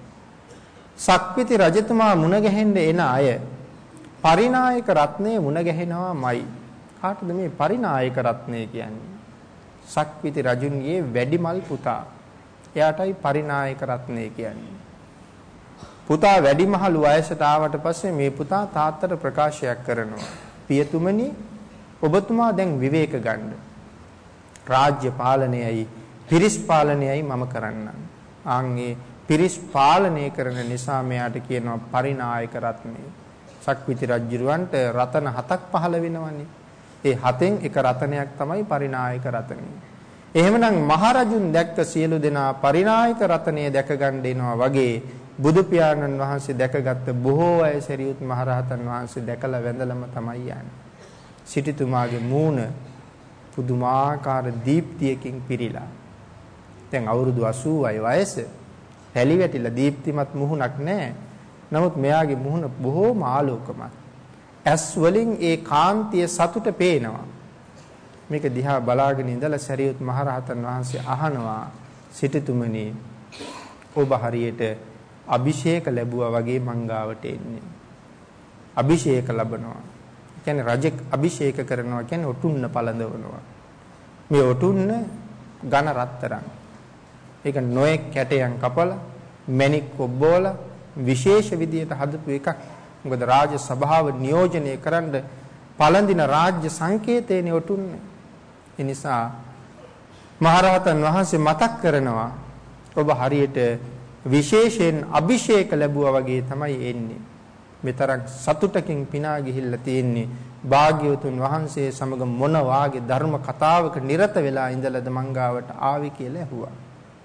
සක්විති රජතුමා මුණ ගැහෙන්න එන අය පරිනායක රත්නයේ මුණ ගැහෙනවාමයි. කාටද මේ පරිනායක රත්නය කියන්නේ? සක්විති රජුන්ගේ වැඩිමල් පුතා. එයාටයි පරිනායක රත්නය කියන්නේ. පුතා වැඩිමහලු වයසට ආවට පස්සේ මේ පුතා තාත්තට ප්‍රකාශයක් කරනවා. පියතුමනි, ඔබතුමා දැන් විවේක ගන්න. රාජ්‍ය පාලනයයි පිරිස් පාලනයයි මම කරන්නම්. ආන්ගේ පිරිස් පාලනය කරන නිසා මෙයාට කියනවා පරිනායක රත්නය. සක්විති රජුරවන්ට රතන 7ක් පහළ වෙනවනේ. ඒ 7න් එක රතනයක් තමයි පරිනායක රතනය. එහෙමනම් මහරජුන් දැක්ක සියලු දෙනා පරිනායක රතනය දැක ගන්න එනවා වගේ බුදු පියාණන් වහන්සේ දැකගත්ත බොහෝ අය සරියුත් මහරහතන් වහන්සේ දැකලා වැඳලම තමයි යන්නේ. සිටුතුමාගේ මූණ පුදුමාකාර දීප්තියකින් පිරීලා. දැන් අවුරුදු 80යි වයස. පැලි වැටිලා දීප්තිමත් මුහුණක් නැහැ. නමුත් මෙයාගේ මුහුණ බොහෝම ආලෝකමත්. ඇස් වලින් ඒ කාන්තිය සතුට පේනවා. මේක දිහා බලාගෙන ඉඳලා සරියුත් මහරහතන් වහන්සේ අහනවා, සිටුතුමනි, ඔබ හරියට අභිෂේක ලැබුවා වගේ මංගාවට එන්නේ. අභිෂේක ලැබනවා කියන්නේ රජෙක් අභිෂේක කරනවා කියන්නේ ඔටුන්න පළඳවනවා. මේ ඔටුන්න ඝන රත්තරන්. ඒක නොයෙක් කැටයන් කපලා මණික් කොබ්බෝලා විශේෂ විදියට හදපු එකක්. මොකද රාජ සභාව නියෝජනය කරන්න පළඳින රාජ්‍ය සංකේතයනේ ඔටුන්න. ඒ නිසා මහරහතන් වහන්සේ මතක් කරනවා ඔබ හරියට විශේෂයෙන් අභිෂේක ලැබුවා වගේ තමයි එන්නේ. මෙතරම් සතුටකින් පිනා ගිහිල්ලා තියෙන්නේ භාග්‍යවතුන් වහන්සේ සමග මොන වාගේ ධර්ම කතාවක නිරත වෙලා ඉඳලාද මංගාවට ආවි කියලා ඇහුවා.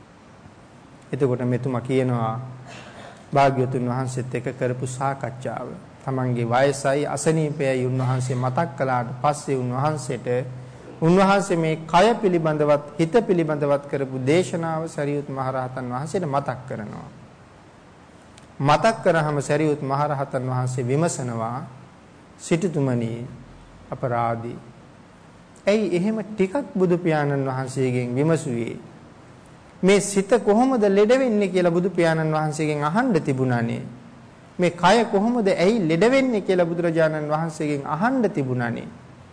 එතකොට මෙතුමා කියනවා භාග්‍යවතුන් වහන්සේත් එක්ක කරපු සාකච්ඡාව තමන්ගේ වයසයි අසනීපයයි උන්වහන්සේ මතක් කළාට පස්සේ උන්වහන්සේ මේ කය පිළිබඳවත් හිත පිළිබඳවත් කරපු දේශනාව සරියුත් මහරහතන් වහන්සේට මතක් කරනවා. මතක් කරාම සරියුත් මහරහතන් වහන්සේ විමසනවා, සිටුතුමනි අපරාධී. ඇයි එහෙම ටිකක් බුදු පියාණන් වහන්සේගෙන් විමසුවේ? මේ සිත කොහොමද ලෙඩ වෙන්නේ කියලා බුදු පියාණන් වහන්සේගෙන් අහන්න තිබුණානේ. මේ කය කොහොමද ඇයි ලෙඩ වෙන්නේ කියලා බුදුරජාණන් වහන්සේගෙන් අහන්න තිබුණානේ.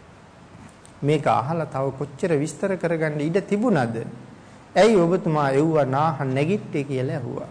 මේක අහලා තව කොච්චර විස්තර කරගන්න ඉඩ තිබුණාද? ඇයි ඔබතුමා එව්වා නාහ නැගිට්ටේ කියලා ඇහුවා.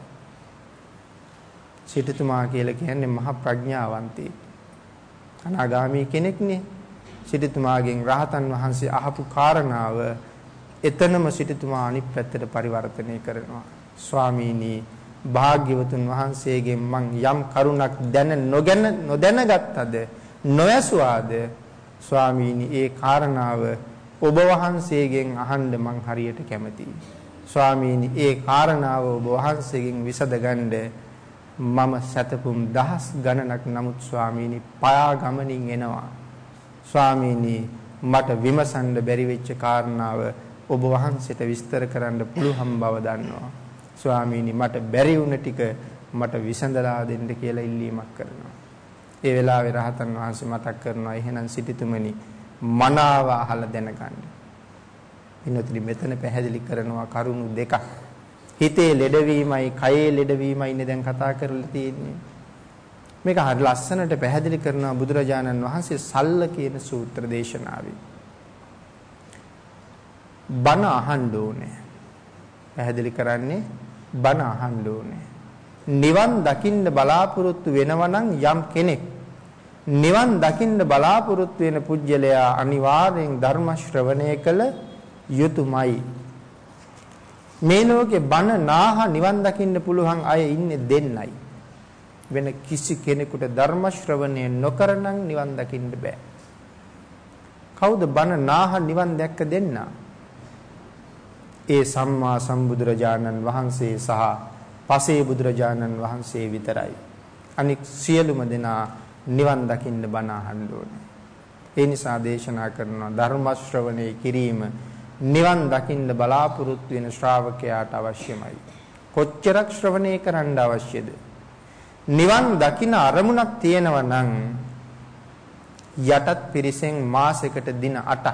සිටුතුමා කියලා කියන්නේ මහ ප්‍රඥාවන්තයෙක්. අනාගාමී කෙනෙක්නේ. සිටුතුමාගෙන් රහතන් වහන්සේ අහපු කාරණාව එතනම සිටුතුමා අනිත් පැත්තට පරිවර්තනය කරනවා. ස්වාමීනි, භාග්‍යවතුන් වහන්සේගෙන් මං යම් කරුණක් නොදැනගත්තද නොයසුවාද ස්වාමීනි ඒ කාරණාව ඔබ වහන්සේගෙන් අහන්න මං හරියට කැමතියි. ස්වාමීනි ඒ කාරණාව ඔබ වහන්සේගෙන් විසඳගන්න මම සතපුම් දහස් ගණනක් නමුත් ස්වාමීනි පයා ගමනින් එනවා. ස්වාමීනි මට විමසන්න බැරි වෙච්ච කාරණාව ඔබ වහන්සේට විස්තර කරන්න පුළුවන් බව දන්නවා. ස්වාමීනි මට බැරි වුණ ටික මට විසඳලා දෙන්න කියලා ඉල්ලීමක් කරනවා. ඒ වෙලාවේ රහතන් වහන්සේ මතක් කරනවා එහෙනම් සිටිතුමනි මනාව අහලා දැනගන්න. ඉන්නතුනි මෙතන පැහැදිලි කරනවා කරුණු දෙකක්. හිතේ ලෙඩවීමයි කයේ ලෙඩවීමයි ඉන්නේ දැන් කතා කරලා තියෙන්නේ. මේක හරි ලස්සනට පැහැදිලි කරනවා බුදුරජාණන් වහන්සේ සල්ල කියන සූත්‍ර දේශනාවේ. බණ අහන්න ඕනේ. පැහැදිලි කරන්නේ බණ අහන්න ඕනේ. නිවන් දකින්න බලාපොරොත්තු වෙනවා නම් යම් කෙනෙක් නිවන් දකින්න බලාපොරොත්තු වෙන පුජ්‍යලයා අනිවාර්යෙන් ධර්ම ශ්‍රවණය කළ යුතුයමයි. මේ ලෝකේ බණ නාහ නිවන් දකින්න පුළුවන් අය ඉන්නේ දෙන්නයි. වෙන කිසි කෙනෙකුට ධර්ම ශ්‍රවණය නොකරනම් නිවන් දකින්න බෑ. කවුද බණ නාහ නිවන් දැක්ක දෙන්න? ඒ සම්මා සම්බුදුරජාණන් වහන්සේ සහ පසේ බුදුරජාණන් වහන්සේ විතරයි. අනික සියලුම දෙනා නිවන් දකින්න බණ අහන්න ඕනේ. ඒ නිසා දේශනා කරනවා ධර්ම ශ්‍රවණය කිරීම නිවන් දකින්න බලාපොරොත්තු වෙන ශ්‍රාවකයාට අවශ්‍යමයි. කොච්චරක් ශ්‍රවණය කරන්න අවශ්‍යද? නිවන් දකින්න අරමුණක් තියෙනවා නම් යටත් පිරිසෙන් මාසෙකට දින 8ක්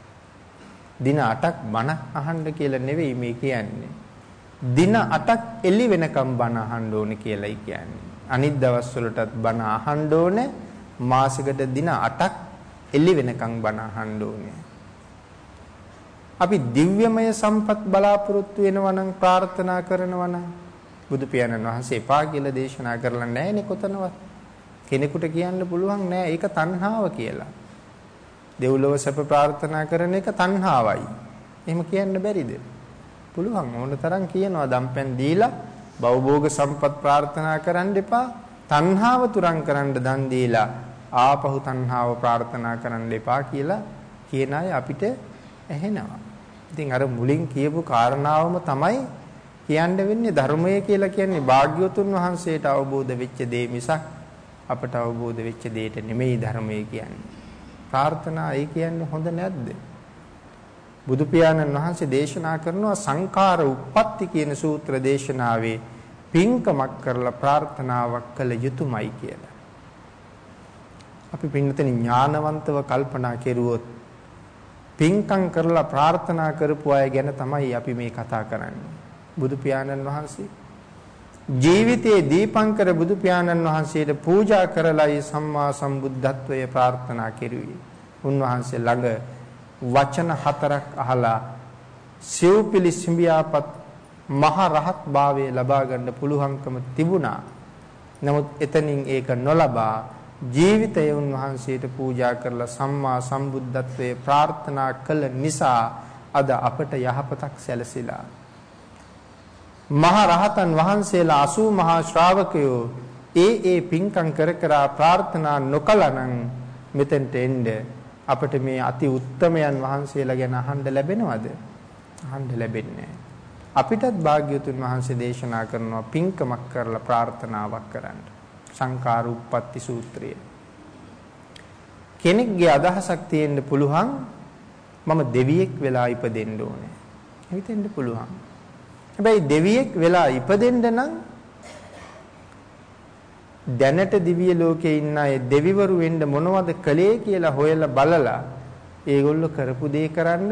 දින 8ක් බණ අහන්න කියලා නෙවෙයි මේ කියන්නේ. දින 8ක් එළි වෙනකම් බණ අහන්න ඕනේ කියලායි කියන්නේ. අනිත් දවස්වලටත් බණ අහන්න ඕනේ. මාසෙකට දින 8ක් එළි වෙනකම් බණ අහන්න ඕනේ. අපි දිව්‍යමය සම්පත් බලාපොරොත්තු වෙනවා නම් ප්‍රාර්ථනා කරනවා නම් බුදු පියාණන් වහන්සේ එපා කියලා දේශනා කරලා නැහැනේ කොතනවත්. කෙනෙකුට කියන්න පුළුවන් නෑ ඒක තණ්හාව කියලා. දෙව්ලොව සැප ප්‍රාර්ථනා කරන එක තණ්හාවයි. එහෙම කියන්න බැරිද? පුළුවන්. ඕන තරම් කියනවා දම්පැන් දීලා භවභෝග සම්පත් ප්‍රාර්ථනා කරන්න එපා. තණ්හාව තුරන් කරන්න දන් දීලා ආපහු තණ්හාව ප්‍රාර්ථනා කරන්න එපා කියලා කියන අය අපිට ඇහෙනවා. ඉතින් අර මුලින් කියපු කාරණාවම තමයි කියන්න වෙන්නේ. ධර්මය කියලා කියන්නේ භාග්‍යවතුන් වහන්සේට අවබෝධ වෙච්ච දේ මිසක් අපට අවබෝධ වෙච්ච දෙයට නෙමෙයි ධර්මය කියන්නේ. ප්‍රාර්ථනා ඒ කියන්නේ හොඳ නැද්ද? බුදු පියාණන් වහන්සේ දේශනා කරනවා සංඛාර උප්පත්ති කියන සූත්‍ර දේශනාවේ පින්කමක් කරලා ප්‍රාර්ථනාවක් කළ යුතුයමයි කියලා. අපි පින්නතේ ඥානවන්තව කල්පනා කෙරුවොත් පින්කම් කරලා ප්‍රාර්ථනා කරපු අය ගැන තමයි අපි මේ කතා කරන්නේ. බුදු පියාණන් වහන්සේ ජීවිතයේ දීපංකර බුදු පියාණන් වහන්සේට පූජා කරලායි සම්මා සම්බුද්ධත්වය ප්‍රාර්ථනා කෙරුවේ. උන්වහන්සේ ළඟ වචන 4ක් අහලා සිව්පිලි සිඹියාපත් මහ රහත් භාවයේ ලබා ගන්න පුළුවන්කම තිබුණා. නමුත් එතනින් ඒක නොලබා ජීවිතය උන්වහන්සේට පූජා කරලා සම්මා සම්බුද්ධත්වයේ ප්‍රාර්ථනා කළ නිසා අද අපට යහපතක් සැලසිලා. මහ රහතන් වහන්සේලා 80 මහා ශ්‍රාවකයෝ ඒ පින්කම් කර කර ප්‍රාර්ථනා නොකලනම් මෙතෙන්ට එන්න අපිට මේ අති උත්තමයන් වහන්සේලා ගැන අහන්න ලැබෙනවද? අහන්න ලැබෙන්නේ නැහැ. අපිටත් භාග්‍යවතුන් වහන්සේ දේශනා කරනවා පින්කමක් කරලා ප්‍රාර්ථනාවක් කරන්න. සංඛාර උප්පත්ති සූත්‍රය. කෙනෙක්ගේ අදහසක් තියෙන්න පුළුවන් මම දෙවියෙක් වෙලා ඉපදෙන්න ඕනේ. හිතෙන්න පුළුවන්. හැබැයි දෙවියෙක් වෙලා ඉපදෙන්න නම් දැනට දිව්‍ය ලෝකේ ඉන්න අය දෙවිවරු වෙන්න මොනවද කළේ කියලා හොයලා බලලා ඒගොල්ලෝ කරපු දේ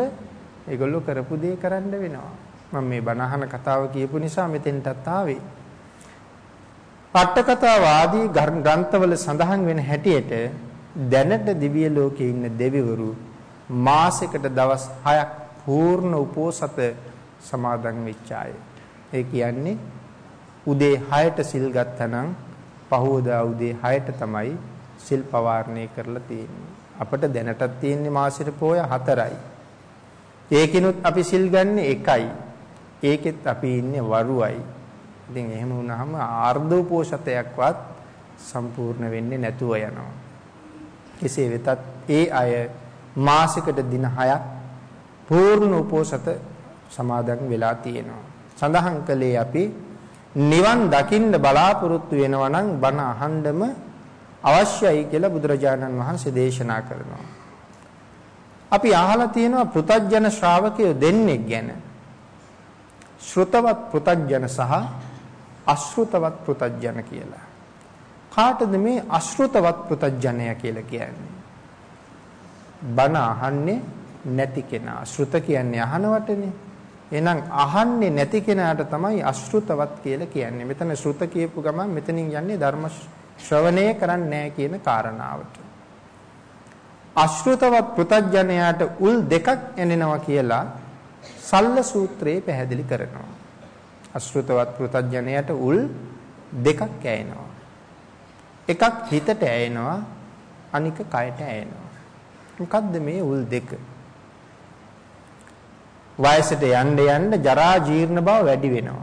කරන්න වෙනවා. මම මේ බණහන කතාව කියපු නිසා මෙතෙන්ටත් ආවේ. පට්ඨකතාව ආදී ග්‍රන්ථවල සඳහන් වෙන හැටියට දැනට දිව්‍ය ලෝකේ ඉන්න දෙවිවරු මාසෙකට දවස් 6ක් පූර්ණ උපෝසත සමාදන් වෙච්ච අය. ඒ කියන්නේ උදේ 6ට සිල් ගත්තනම් පහවදා උදේ 6ට තමයි සිල් පවාරණය කරලා තියෙන්නේ. අපිට දැනටත් තියෙන්නේ මාසෙට පොය 4යි. ඒකිනුත් අපි සිල් ගන්න 1යි. ඒකෙත් අපි ඉන්නේ වරුවයි. ඉතින් එහෙම වුණාම ආර්ධ පෝෂතයක්වත් සම්පූර්ණ වෙන්නේ නැතුව යනවා. කෙසේ වෙතත් ඒ අය මාසිකට දින 6ක් පූර්ණ උපෝසත සමාදන් වෙලා තියෙනවා. සඳහන් කළේ අපි නිවන් දකින්න බලාපොරොත්තු වෙනවා නම් බණ අහන්නම අවශ්‍යයි කියලා බුදුරජාණන් වහන්සේ දේශනා කරනවා. අපි අහලා තියෙනවා පෘථග්ජන ශ්‍රාවකයෝ දෙන්නෙක් ගැන. ශ්‍රුතවත් පෘථග්ජන සහ අශ්‍රුතවත් පෘථග්ජන කියලා. කාටද මේ අශ්‍රුතවත් පෘථග්ජනය කියලා කියන්නේ? බණ අහන්නේ නැති කෙනා. ශ්‍රුත කියන්නේ අහනවටනේ. එහෙනම් අහන්නේ නැති කෙනාට තමයි අශ්‍රුතවත් කියලා කියන්නේ. මෙතන ශ්‍රුත කියපු ගමන් මෙතනින් යන්නේ ධර්ම ශ්‍රවණය කරන්නේ නැහැ කියන කාරණාවට. අශ්‍රුතවත් පෘථග්ජනයාට උල් දෙකක් එනෙනවා කියලා සල්ල සූත්‍රයේ පැහැදිලි කරනවා. අශ්‍රුතවත් පෘථග්ජනයාට උල් දෙකක් ඇයෙනවා. එකක් හිතට ඇයෙනවා, අනික කයට ඇයෙනවා. මොකද්ද මේ උල් දෙක? වයසට යන්න යන්න ජරා ජීර්ණ බව වැඩි වෙනවා.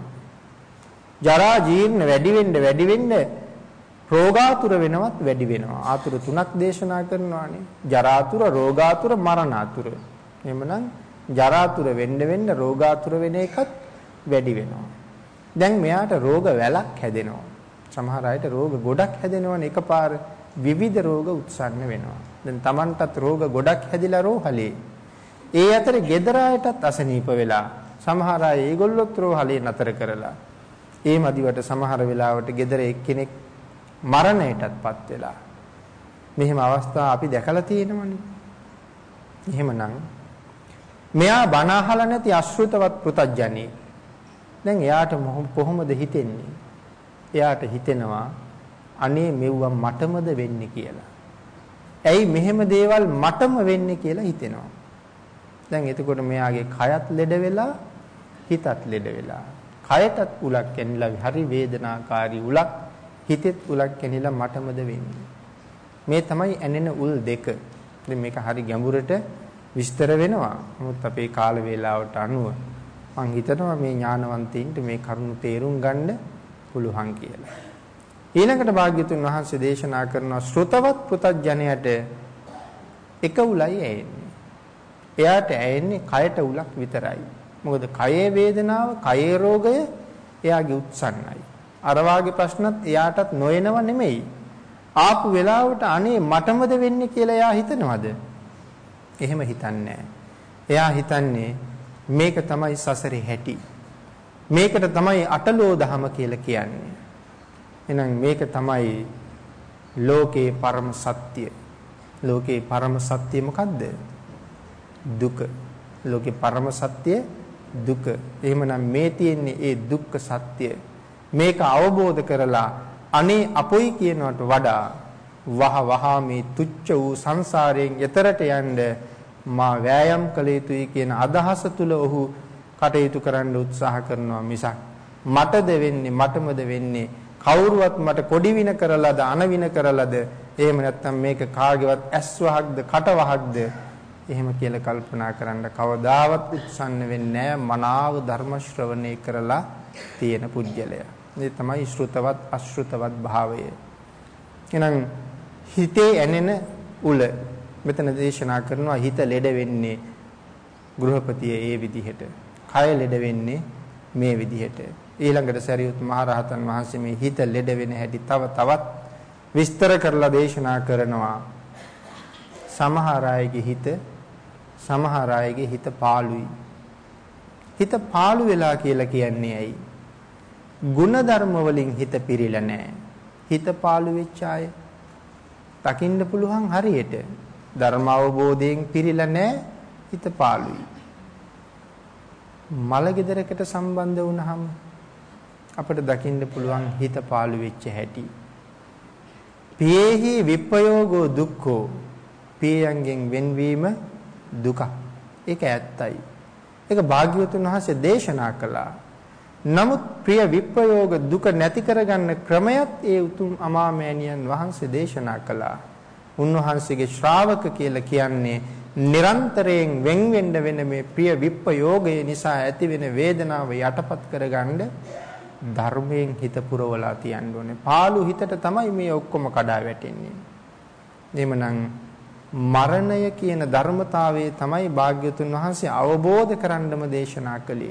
ජරා ජීර්ණ වැඩි වෙන්න රෝගාතුර වෙනවත් වැඩි වෙනවා. ආතුර තුනක් දේශනා කරනවානේ. ජරාතුර, රෝගාතුර, මරණාතුර. එhmenan ජරාතුර වෙන්න රෝගාතුර වෙන එකත් වැඩි වෙනවා. දැන් මෙයාට රෝග වැලක් හැදෙනවා. සමහර අයට රෝග ගොඩක් හැදෙනවනේ එකපාර විවිධ රෝග උත්සන්න වෙනවා. දැන් Tamanටත් රෝග ගොඩක් හැදිලා රෝහලේ. ඒ අතරේ ගෙදර අයටත් අසනීප වෙලා සමහර අය ඒගොල්ලොත් රෝහලේ නතර කරලා ඒ මදිවට සමහර වෙලාවට ගෙදර එක්කෙනෙක් මරණයටත්පත් වෙලා. මෙහෙම අවස්ථා අපි දැකලා තියෙනවනේ. එහෙමනම් මෙයා බණ අහලා නැති අශ්‍රුතවත් පෘථග්ජනෙක්. දැන් එයාට කොහොමද හිතෙන්නේ? එයාට හිතෙනවා අනේ මෙව්වා මටමද වෙන්නේ කියලා. ඇයි මෙහෙම දේවල් මටම වෙන්නේ කියලා හිතෙනවා. දැන් එතකොට මෙයාගේ කයත් ලෙඩ වෙලා හිතත් ලෙඩ වෙලා. කයටත් උලක් කැනිලා හරි වේදනාකාරී උලක්, හිතෙත් උලක් කැනිලා මටමද වෙන්නේ. මේ තමයි ඇනෙන උල් දෙක. ඉතින් මේක හරි ගැඹුරට විස්තර වෙනවා. නමුත් අපේ කාල වේලාවට අනුව මම හිතනවා මේ ඥානවන්තයින්ට මේ කරුණු තේරුම් ගන්න පුළුවන් කියලා. ඊළඟට භාග්‍යතුන් වහන්සේ දේශනා කරනවා ශ්‍රුතවත් පෘථග්ජනයට එක උලයි ඇයෙන්නේ. එයාට ඇයෙන්නේ කයට උලක් විතරයි. මොකද කයේ වේදනාව, කයේ රෝගය එයාගේ උත්සන්නයි. අර වාගේ ප්‍රශ්නත් එයාටත් නොයනව නෙමෙයි. ආපු වෙලාවට අනේ මටමද වෙන්නේ කියලා එයා හිතනවද? එහෙම හිතන්නේ එයා හිතන්නේ මේක තමයි සසරේ හැටි. මේකට තමයි අටලෝ දහම කියලා කියන්නේ. එහෙනම් මේක තමයි ලෝකේ පරම සත්‍ය. ලෝකේ පරම සත්‍ය මොකද්ද? දුක. ලෝකේ පරම සත්‍ය දුක. එහෙමනම් මේ තියෙන්නේ ඒ දුක්ඛ සත්‍ය. මේක අවබෝධ කරලා අනේ අපොයි කියනවට වඩා වහ මේ තුච්ච වූ සංසාරයෙන් එතරට යන්න මා වෑයම් කළ යුතුයි කියන අදහස තුල ඔහු කටයුතු කරන්න උත්සාහ කරනවා මිසක් මටද වෙන්නේ මටමද වෙන්නේ කවුරුවත් මට කොඩි වින කරලාද අනවින කරලාද එහෙම නැත්නම් මේක කාගේවත් ඇස් වහක්ද කට වහක්ද එහෙම කියලා කල්පනා කරන්න කවදාවත් උත්සන්න වෙන්නේ නැහැ. මනාව ධර්ම ශ්‍රවණය කරලා තියෙන පුජ්‍යලයා. මේ තමයි ශ්‍රුතවත් අශ්‍රුතවත් භාවය. එහෙනම් හිතේ ඇනෙන උල මෙතන දේශනා කරනවා හිත ලෙඩ වෙන්නේ ගෘහපතිය ඒ විදිහට. කය ලෙඩ වෙන්නේ මේ විදිහට. ඊළඟට සරියුත් මහ රහතන් වහන්සේ මේ හිත ලෙඩ වෙන හැටි තවත් විස්තර කරලා දේශනා කරනවා. සමහර අයගේ හිත පාළුයි. හිත පාළු වෙලා කියලා කියන්නේ ඇයි? ගුණධර්ම වලින් හිත පිරීලා නැහැ. හිත පාළු වෙච්ච අය දකින්න පුළුවන් හරියට ධර්ම අවබෝධයෙන් පිරීලා නැහැ. හිත පාළුයි. මලගෙදරකට සම්බන්ධ වුණාම අපිට දකින්න පුළුවන් හිත පාළු වෙච්ච හැටි. පියේහි විප්පයෝගෝ දුක්ඛෝ. පියයන්ගෙන් වෙන්වීම දුක. ඒක ඇත්තයි. ඒක භාග්‍යවතුන් වහන්සේ දේශනා කළා. නමුත් ප්‍රිය විප්‍රයෝග දුක නැති කරගන්න ක්‍රමයක් ඒ උතුම් අමාමෑණියන් වහන්සේ දේශනා කළා. උන්වහන්සේගේ ශ්‍රාවක කියලා කියන්නේ නිරන්තරයෙන් වෙන් වෙන මේ ප්‍රිය විප්‍රයෝගය නිසා ඇතිවෙන වේදනාව යටපත් කරගන්න ධර්මයෙන් හිත පුරවලා තියන්න ඕනේ. පාළු හිතට තමයි මේ ඔක්කොම කඩා වැටෙන්නේ. එhmenan මරණය කියන ධර්මතාවයේ තමයි භාග්‍යවතුන් වහන්සේ අවබෝධ කරන්නම දේශනා කළේ.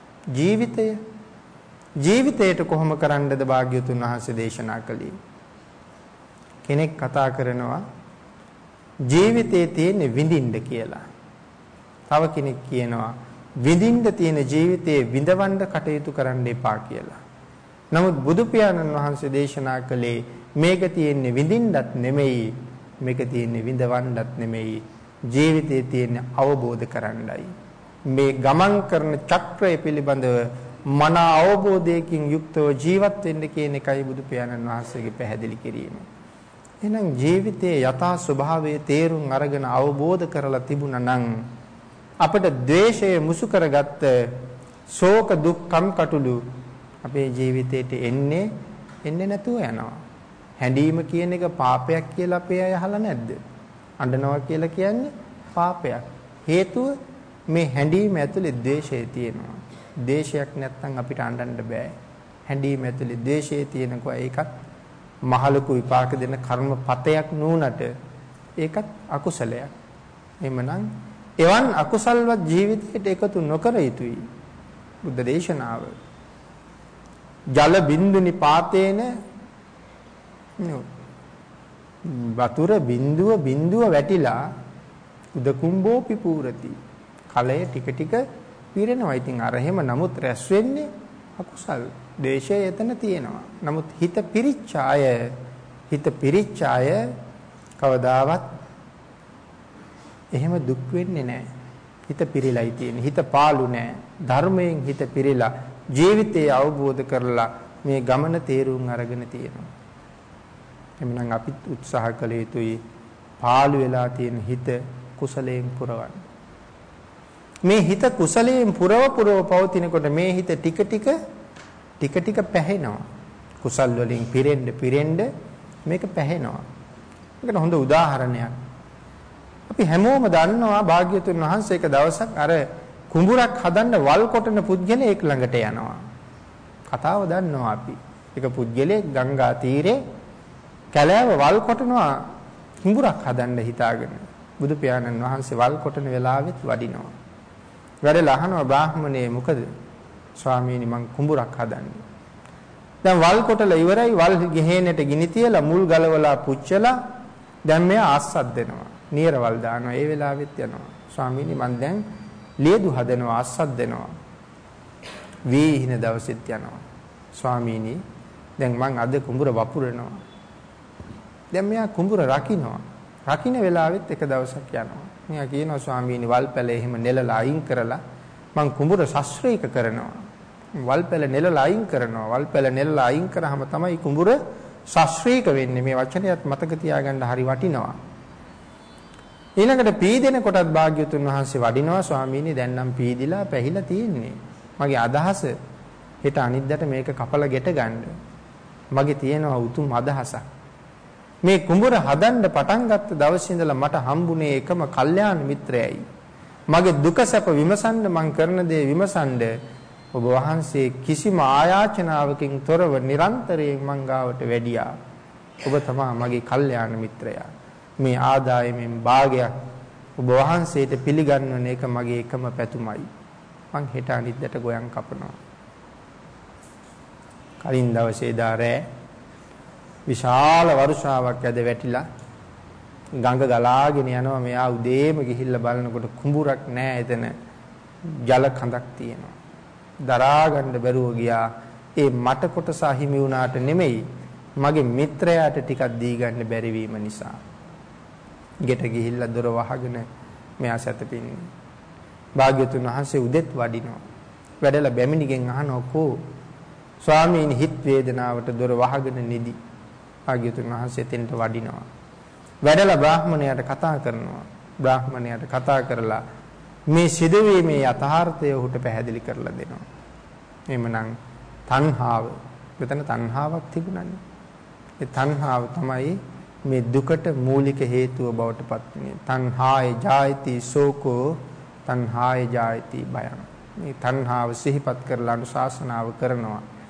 ජීවිතයට කොහොම කරන්නද භාග්‍යවතුන් වහන්සේ දේශනා කළේ? කෙනෙක් කතා කරනවා ජීවිතයේ තියෙන විඳින්න කියලා. තව කෙනෙක් කියනවා විඳින්න තියෙන ජීවිතයේ විඳවන්න කටයුතු කරන්න එපා කියලා. නමුත් බුදු පියාණන් වහන්සේ දේශනා කළේ මේක තියෙන්නේ විඳින්නත් නෙමෙයි, මේක තියෙන්නේ විඳවන්නත් නෙමෙයි, ජීවිතයේ තියෙන අවබෝධ කරන්නයි. මේ ගමන් කරන චක්‍රය පිළිබඳව මන අවබෝධයකින් යුක්තව ජීවත් වෙන්න කියන එකයි බුදු පියාණන් වහන්සේගේ පැහැදිලි කිරීම. එහෙනම් ජීවිතයේ යථා ස්වභාවය තේරුම් අරගෙන අවබෝධ කරලා තිබුණා නම් අපිට ද්වේෂය මුසු කරගත්ත ශෝක දුක්ඛම් කටුළු අපේ ජීවිතේට එන්නේ නැතුව යනවා. හැඬීම කියන එක පාපයක් කියලා අපේ අය අහලා නැද්ද? අඬනවා කියලා කියන්නේ පාපයක්. හේතුව මේ හැඬීම ඇතුලේ ද්වේෂය තියෙනවා. ද්වේෂයක් නැත්නම් අපිට අඬන්න බෑ. හැඬීම ඇතුලේ ද්වේෂය තියෙනකෝ ඒකත් මහලුකු විපාක දෙන කර්මපතයක් නුනට ඒකත් අකුසලයක්. එහෙමනම් එවන් අකුසල්වත් ජීවිතයට එකතු නොකර යුතුයි. බුද්ධ දේශනාව. ජල බින්දුනි පාතේන වතුර බින්දුව වැටිලා උදකුම්බෝ පිපූරති. කලය ටික ටික පිරෙනවා. ඉතින් අර එහෙම නමුත් රැස් වෙන්නේ අකුසල්. ද්වේෂය එතන තියෙනවා. නමුත් හිත පිරිච්ච අය කවදාවත් එහෙම දුක් වෙන්නේ නැහැ. හිත පිරීලයි තියෙන්නේ. හිත පාළු නැහැ. ධර්මයෙන් හිත පිරීලා ජීවිතය අවබෝධ කරලා මේ ගමන තේරුම් අරගෙන තියෙනවා. එhmenan අපිත් උත්සාහ කළ යුතුයි පාළු වෙලා තියෙන හිත කුසලයෙන් පුරවන්න. මේ හිත කුසලයෙන් පුරව පවතිනකොට මේ හිත ටික ටික පැහැෙනවා. කුසල් වලින් පිරෙන්න මේක පැහැෙනවා. මේකට හොඳ උදාහරණයක්. අපි හැමෝම දන්නවා භාග්‍යතුන් වහන්සේ එක දවසක් අර කුඹුරක් හදන්න වල් කොටන පුද්ගලයෙක් ළඟට යනවා. කතාව දන්නවා අපි. එක පුද්ගලයෙක් ගංගා තීරේ කැලෑව වල් කොටනවා කුඹුරක් හදන්න හිතාගෙන. බුදු පියාණන් වහන්සේ වල් කොටන වෙලාවෙත් වඩිනවා. වැඩලා අහනවා බ්‍රාහ්මණේ මොකද? ස්වාමීනි මං කුඹුරක් හදන්නේ. දැන් වල් කොටලා ඉවරයි. වල් ගෙහෙන්නට ගිනි තියලා මුල් ගලවලා පුච්චලා දැන් මෙයා ආස්සක් දෙනවා. නියරවල් දානවා. ඒ වෙලාවෙත් යනවා. ස්වාමීනි මං දැන් ලේදු හදනවා ආස්සක් දෙනවා. වීහින දවසෙත් යනවා. ස්වාමීනි දැන් මං අද කුඹුර වපුරනවා. දැන් මෙයා කුඹුර රකින්නවා. රකින්න වෙලාවෙත් එක දවසක් යනවා. මෙයා කියනවා ස්වාමීනි වල් පැල එහෙම නෙලලා අයින් කරලා මං කුඹුර ශස්ත්‍රීක කරනවා. වල් පැල නෙලලා අයින් කරනවා. වල් පැල නෙලලා අයින් කරාම තමයි කුඹුර ශස්ත්‍රීක වෙන්නේ. මේ වචනයත් මතක තියාගන්න හරි වටිනවා. ඊළඟට පීදෙන කොටත් භාග්‍යවතුන් වහන්සේ වඩිනවා. ස්වාමීනි දැන් නම් පීදිලා පැහිලා තියෙන්නේ. මගේ අදහස හෙට අනිද්දාට මේක කපලා ගෙට ගන්න. මගේ තියෙනවා උතුම් අදහසක්. මේ කුඹුර හදන්න පටන් ගත්ත දවසේ ඉඳලා මට හම්බුනේ එකම කල්යාණ මිත්‍රයයි. මගේ දුක සැප විමසන්න මං කරන දේ විමසන්න ඔබ වහන්සේ කිසිම ආයාචනාවකින් තොරව නිරන්තරයෙන් මං ගාවට වැඩියා. ඔබ තමයි මගේ කල්යාණ මිත්‍රයා. මේ ආදායමෙන් භාගයක් ඔබ වහන්සේට පිළිගන්වන එක මගේ එකම පැතුමයි. මං හෙට අනිද්දාට ගොයන් කපනවා. කලින් දවසේ දාරේ විශාල වර්ෂාවක් ඇද වැටිලා ගඟ ගලාගෙන යනවා. මෙයා උදේම ගිහිල්ලා බලනකොට කුඹුරක් නැහැ එතන. ජල කඳක් තියෙනවා. දරා ගන්න බැරුව ගියා. ඒ මට කොටස අහිමි වුණාට නෙමෙයි මගේ මිත්‍රයාට ටිකක් දී ගන්න බැරි වීම නිසා. ගෙට ගිහිල්ලා දොර වහගෙන මෙයා සැතපින්නේ. භාග්‍යතුන් වහන්සේ උදෙත් වඩිනවා. වැඩලා බැමිණිගෙන් අහනවා කෝ ස්වාමීනි හිත වේදනාවට දොර වහගෙන නිදි. භාග්‍යතුන් වහන්සේ තෙන්ට වඩිනවා. වැඩලා බ්‍රාහ්මණයාට කතා කරනවා. බ්‍රාහ්මණයාට කතා කරලා මේ සිදුවීමේ යථාර්ථය ඔහුට පැහැදිලි කරලා දෙනවා. එhmenan තණ්හාව. මෙතන තණ්හාවක් තිබුණානේ. ඒ තණ්හාව තමයි මේ දුකට මූලික හේතුව බවට පත් වෙන්නේ. තණ්හාය ජායති සෝකෝ තණ්හාය ජායති භයං. මේ තණ්හාව සිහිපත් කරලා අනුශාසනාව කරනවා.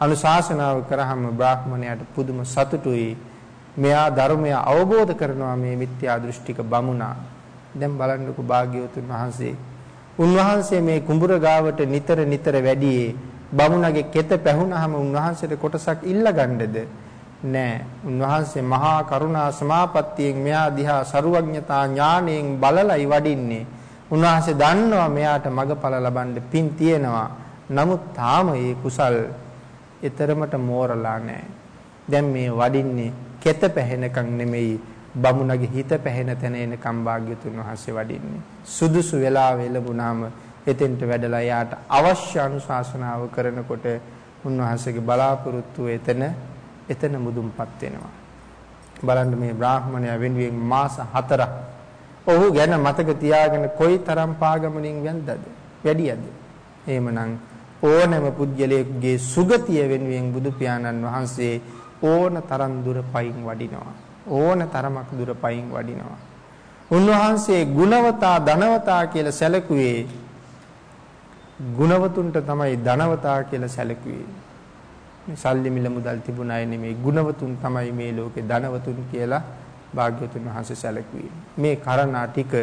අනුශාසනාව කරාම බ්‍රාහ්මණයාට පුදුම සතුටුයි. මෙයා ධර්මය අවබෝධ කරනවා මේ මිත්‍යා දෘෂ්ටික බමුණා. දැන් බලන්නකෝ භාග්‍යවතුන් වහන්සේ. උන්වහන්සේ මේ කුඹුර ගාවට නිතර වැඩියේ බමුණගේ කෙත පැහුනහම උන්වහන්සේට කොටසක් ඉල්ලගන්නද? නෑ. උන්වහන්සේ මහා කරුණා සමාපත්තියෙන් මෙයා දිහා සරුවඥතා ඥාණයෙන් බලලයි වඩින්නේ. උන්වහන්සේ දන්නවා මෙයාට මගඵල ලබන්න පින් තියෙනවා. නමුත් තාම මේ කුසල් ඊතරමට මෝරලා නෑ. දැන් මේ වඩින්නේ කෙත පැහෙනකම් නෙමෙයි බමුණගේ හිත පැහෙන තැන එනකම් භාග්‍යතුන් වහන්සේ වඩින්නේ. සුදුසු වෙලාවෙ ලැබුණාම එතෙන්ට වැඩලා යාට අවශ්‍ය අනුශාසනාව කරනකොට උන්වහන්සේගේ බලාපොරොත්තුව එතන මුදුන්පත් වෙනවා. බලන්න මේ බ්‍රාහ්මණයා වෙනුවෙන් මාස 4ක් ඔහු ගැන මතක තියාගෙන කොයිතරම් පාගමනින් වැඩියද? එහෙමනම් ඕනෑම පුජ්‍යලයේ සුගතිය වෙනුවෙන් බුදු පියාණන් වහන්සේ ඕන තරම් දුර පයින් වඩිනවා. ඕන තරමක් දුර පයින් වඩිනවා. උන්වහන්සේ ගුණවතා ධනවතා කියලා සැලකුවේ ගුණවතුන්ට තමයි ධනවතා කියලා සැලකුවේ. මේ සල්ලි මිල මුදල් තිබුණ අය නෙමෙයි ගුණවතුන් තමයි මේ ලෝකේ ධනවතුන් කියලා භාග්‍යවතුන් වහන්සේ සැලකුවේ. මේ කාරණා ටික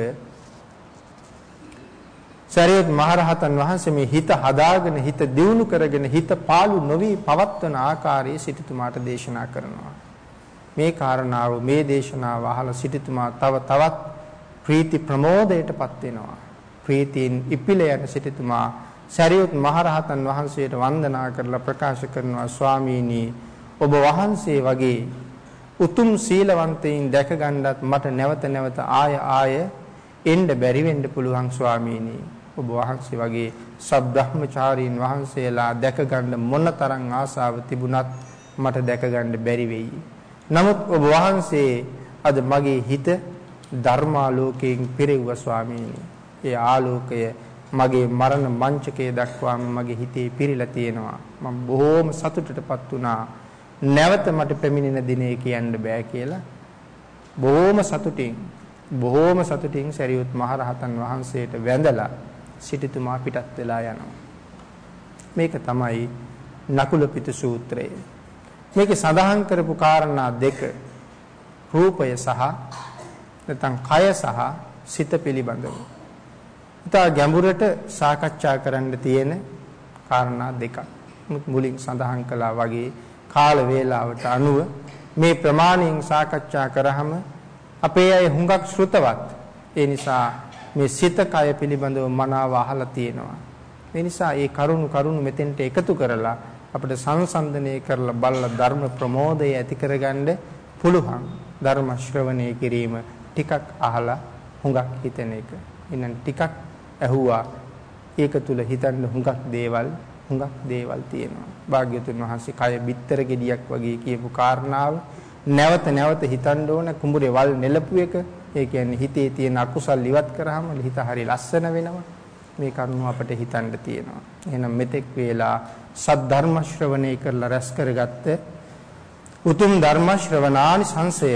සරියුත් මහරහතන් වහන්සේ මේ හිත හදාගෙන හිත දියුණු කරගෙන හිත පාළු නොවි පවත්වන ආකාරයේ සිටුතුමාට දේශනා කරනවා. මේ කාරණාව මේ දේශනාව අහලා සිටුතුමා තවත් ප්‍රීති ප්‍රමෝදයටපත් වෙනවා. ප්‍රීතියෙන් ඉපිල යන සිටුතුමා සරියුත් මහරහතන් වහන්සේට වන්දනා කරලා ප්‍රකාශ කරනවා ස්වාමීනි ඔබ වහන්සේ වගේ උතුම් සීලවන්තයින් දැක ගන්නත් මට නැවත ආය එන්න බැරි වෙන්න පුළුවන් ස්වාමීනි. ඔබ වහන්සේ වගේ සබ්‍රහ්මචාරීන් වහන්සේලා දැක ගන්න මොනතරම් ආසාව තිබුණත් මට දැක ගන්න බැරි වෙයි. නමුත් ඔබ වහන්සේ අද මගේ හිත ධර්මාලෝකයෙන් පිරෙව්වා ස්වාමීනි. ඒ ආලෝකය මගේ මරණ මංචකයේ දක්වාම මගේ හිතේ පිරීලා තියෙනවා. මම බොහෝම සතුටටපත් වුණා. නැවත මට පැමිණෙන දිනේ කියන්න බෑ කියලා බොහෝම සතුටින් සරියුත් මහරහතන් වහන්සේට වැඳලා සිටුතුමා පිටත් වෙලා යනවා. මේක තමයි නකුල පිටු සූත්‍රය. මේකේ සඳහන් කරපු කාරණා දෙක රූපය සහ නැත්නම් කය සහ සිත පිළිබඳව. ඉතා ගැඹුරට සාකච්ඡා කරන්න තියෙන කාරණා දෙකක්. මුලින් සඳහන් කළා වගේ කාල වේලාවට අනුව මේ ප්‍රමාණයෙන් සාකච්ඡා කරාම අපේ අය හුඟක් ශ්‍රුතවත්. ඒ නිසා මේ සිත කය පිළිබඳව මනාව අහලා තියෙනවා. ඒ නිසා මේ කරුණු මෙතෙන්ට එකතු කරලා අපිට සංසන්දනය කරලා බලලා ධර්ම ප්‍රමෝදය ඇති කරගන්න පුළුවන්. ධර්ම ශ්‍රවණය කිරීම ටිකක් අහලා හුඟක් හිතෙන එක. ඉතින් ටිකක් ඇහුවා ඒක තුල හිතන්න හුඟක් දේවල් තියෙනවා. භාග්‍යතුන් වහන්සේ කය බිත්තර ගෙඩියක් වගේ කියපු කාරණාව නැවත හිතන්න ඕන කුඹුරේ වල් නෙලපු එක. ඒ කියන්නේ හිතේ තියෙන අකුසල් ඉවත් කරාම හිත හරි ලස්සන වෙනවා. මේ කරුණ අපිට හිතන්න තියෙනවා. එහෙනම් මෙතෙක් වේලා සද්ධර්ම ශ්‍රවණය කරලා රැස් කරගත්ත උතුම් ධර්ම ශ්‍රවණානිසංසය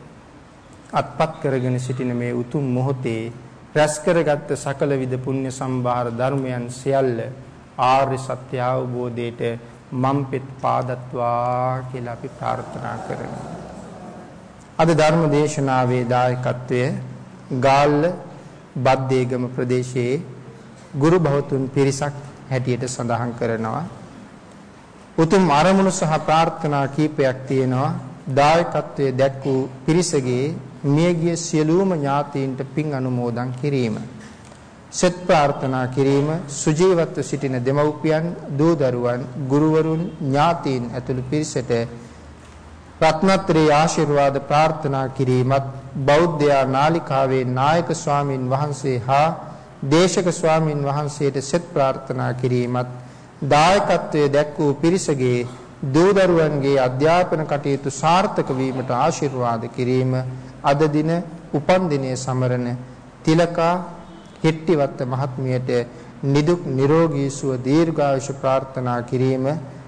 අත්පත් කරගෙන සිටින මේ උතුම් මොහොතේ රැස් කරගත්ත සකල විද පුණ්‍ය සම්භාර ධර්මයන් සියල්ල ආර්ය සත්‍ය අවබෝධයට මම්පෙත් පාදත්වා කියලා අපි ප්‍රාර්ථනා කරනවා. අද ධර්ම දේශනාවේ දායකත්වය ගාල්ල බද්දේගම ප්‍රදේශයේ ගුරු භවතුන් පිරිසක් හැටියට සඳහන් කරනවා. උතුම් අරමුණු සහ ප්‍රාර්ථනා කීපයක් තියෙනවා. දායකත්වයේ දැක් වූ පිරිසගේ මියගිය සියලුම ඥාතීන්ට පින් අනුමෝදන් කිරීම, සෙත් ප්‍රාර්ථනා කිරීම, සුජීවත්ව සිටින දෙමව්පියන්, දූ දරුවන්, ගුරුවරුන්, ඥාතීන් ඇතුළු පිරිසට රත්නත්‍රේ ආශිර්වාද ප්‍රාර්ථනා කිරීමත්, බෞද්ධ නාලිකාවේ නායක ස්වාමින් වහන්සේ හා දේශක ස්වාමින් වහන්සේට සෙත් ප්‍රාර්ථනා කිරීමත්, දායකත්වයේ දැක් වූ පිරිසගේ දූ දරුවන්ගේ අධ්‍යාපන කටයුතු සාර්ථක වීමට ආශිර්වාද කිරීම, අද දින උපන් දිනයේ සමරන තිලකා හෙට්ටිවත්ත මහත්මියට නිදුක් නිරෝගී සුව දීර්ඝායුෂ ප්‍රාර්ථනා කිරීම,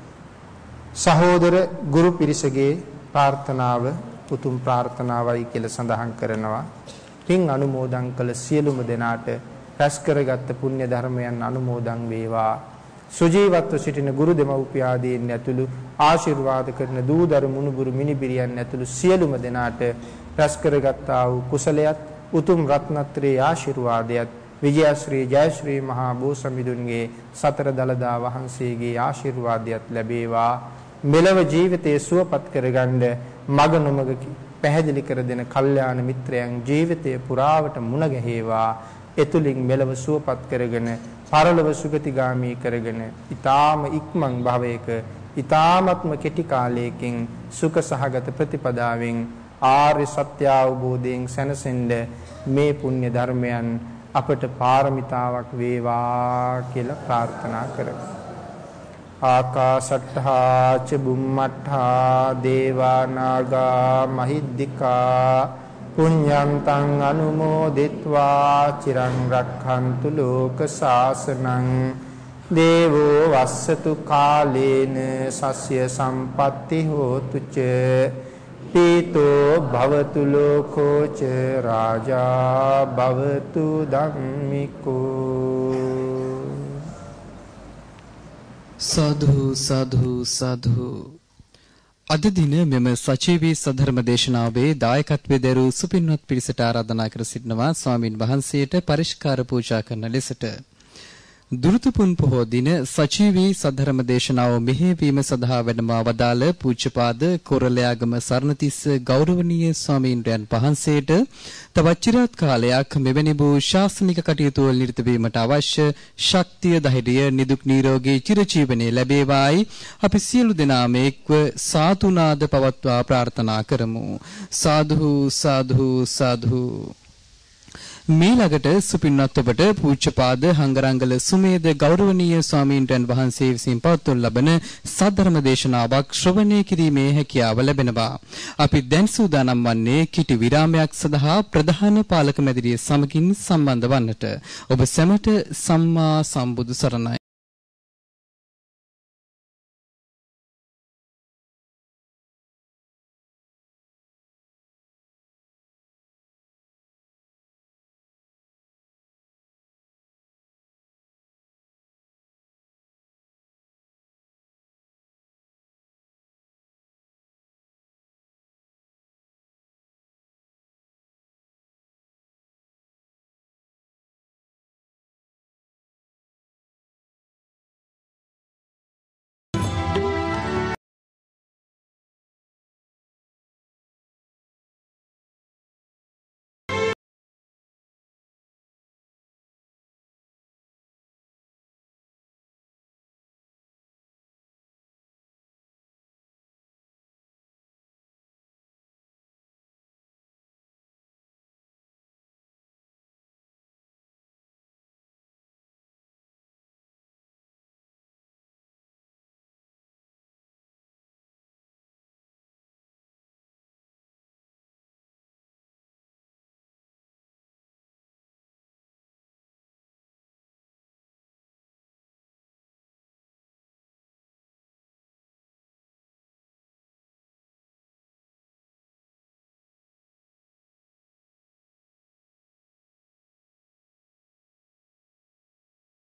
සහෝදර ගුරු පිරිසගේ ප්‍රාර්ථනාව උතුම් ප්‍රාර්ථනාවයි කියලා සඳහන් කරනවා. පින් අනුමෝදන් කළ සියලුම දෙනාට රැස් කරගත් පුණ්‍ය ධර්මයන් අනුමෝදන් වේවා. සුජීවත්ව සිටින ගුරු දෙමව්පියාදීන් ඇතුළු ආශිර්වාද කරන දූදරු මුණුබුරු මිනිබිරියන් ඇතුළු සියලුම දෙනාට රැස් කරගත්තා වූ කුසලයත් උතුම් රත්නත්‍රයේ ආශිර්වාදයත් විජයශ්‍රී ජයශ්‍රී මහා බෝසමිඳුන්ගේ සතර දළදා වහන්සේගේ ආශිර්වාදයත් ලැබේවා. මෙලව ජීවිතයේ සුවපත් කරගන්න මග නොමග පැහැදිලි කර දෙන කල්යාණ මිත්‍රයන් ජීවිතයේ පුරාවට මුණ ගැහිවා. එතුලින් මෙලව සුවපත් කරගෙන පරලොව සුගතිගාමී කරගෙන ඊ타ම ඉක්මන් භවයක ඊ타මත්ම කෙටි කාලයකින් සුඛ සහගත ප්‍රතිපදාවෙන් ආර්ය සත්‍ය අවබෝධයෙන් සැනසෙන්න මේ පුණ්‍ය ධර්මයන් අපට පාරමිතාවක් වේවා කියලා ප්‍රාර්ථනා කරමු. ආකාශට්ඨා ච බුම්මට්ඨා දේවා නාග මහිද්దికා පුඤ්ඤන්තං අනුමෝදිත්වා චිරං රක්ඛන්තු ලෝක සාසනං දේවෝ වස්සතු කාලේන සස්ය සම්පatti හෝතු ච පීතෝ භවතු ලෝකෝ ච රාජා භවතු ධම්මිකෝ. සාධු සාධු සාධු. අද දින මෙම සචීවී සද්ධර්ම දේශනාවේ දායකත්වයේ දරූ සුපින්වත් පිරිසට ආරාධනා කර සිටිනවා ස්වාමින් වහන්සේට පරිස්කාර පූජා කරන ලෙසට. දුරුතුපුන් පොහෝ දින සචීවී සද්ධර්ම දේශනාව මෙහෙයවීම සඳහා වැඩම වදාළ පූජ්‍යපාද කොරළයාගම සරණතිස්ස ගෞරවනීය ස්වාමීන්ද්‍රයන් වහන්සේට තවත් චිරාත් කාලයක් මෙවැනි වූ ශාසනික කටයුතු වල නිරත වීමට අවශ්‍ය ශක්තිය ධෛර්යය නිදුක් නිරෝගී චිරජීවනයේ ලැබේවායි අපි සියලු දෙනාම එක්ව සාතුනාද පවත්වා ප්‍රාර්ථනා කරමු. සාදු සාදු සාදු. මීළඟට සුපින්වත් ඔබට පූජ්‍යපාද හංගරංගල සුමේද ගෞරවනීය ස්වාමීන්ද්‍රයන් වහන්සේ විසින් පවත්වනු ලබන සද්ධර්ම දේශනාවක් ශ්‍රවණය කිරීමේ හැකියාව ලැබෙනවා. අපි දැන් සූදානම් වන්නේ කිටි විරාමයක් සඳහා ප්‍රධාන පාලක මැදිරිය සමගින් සම්බන්ධ වන්නට. ඔබ සැමට සම්මා සම්බුදු සරණයි.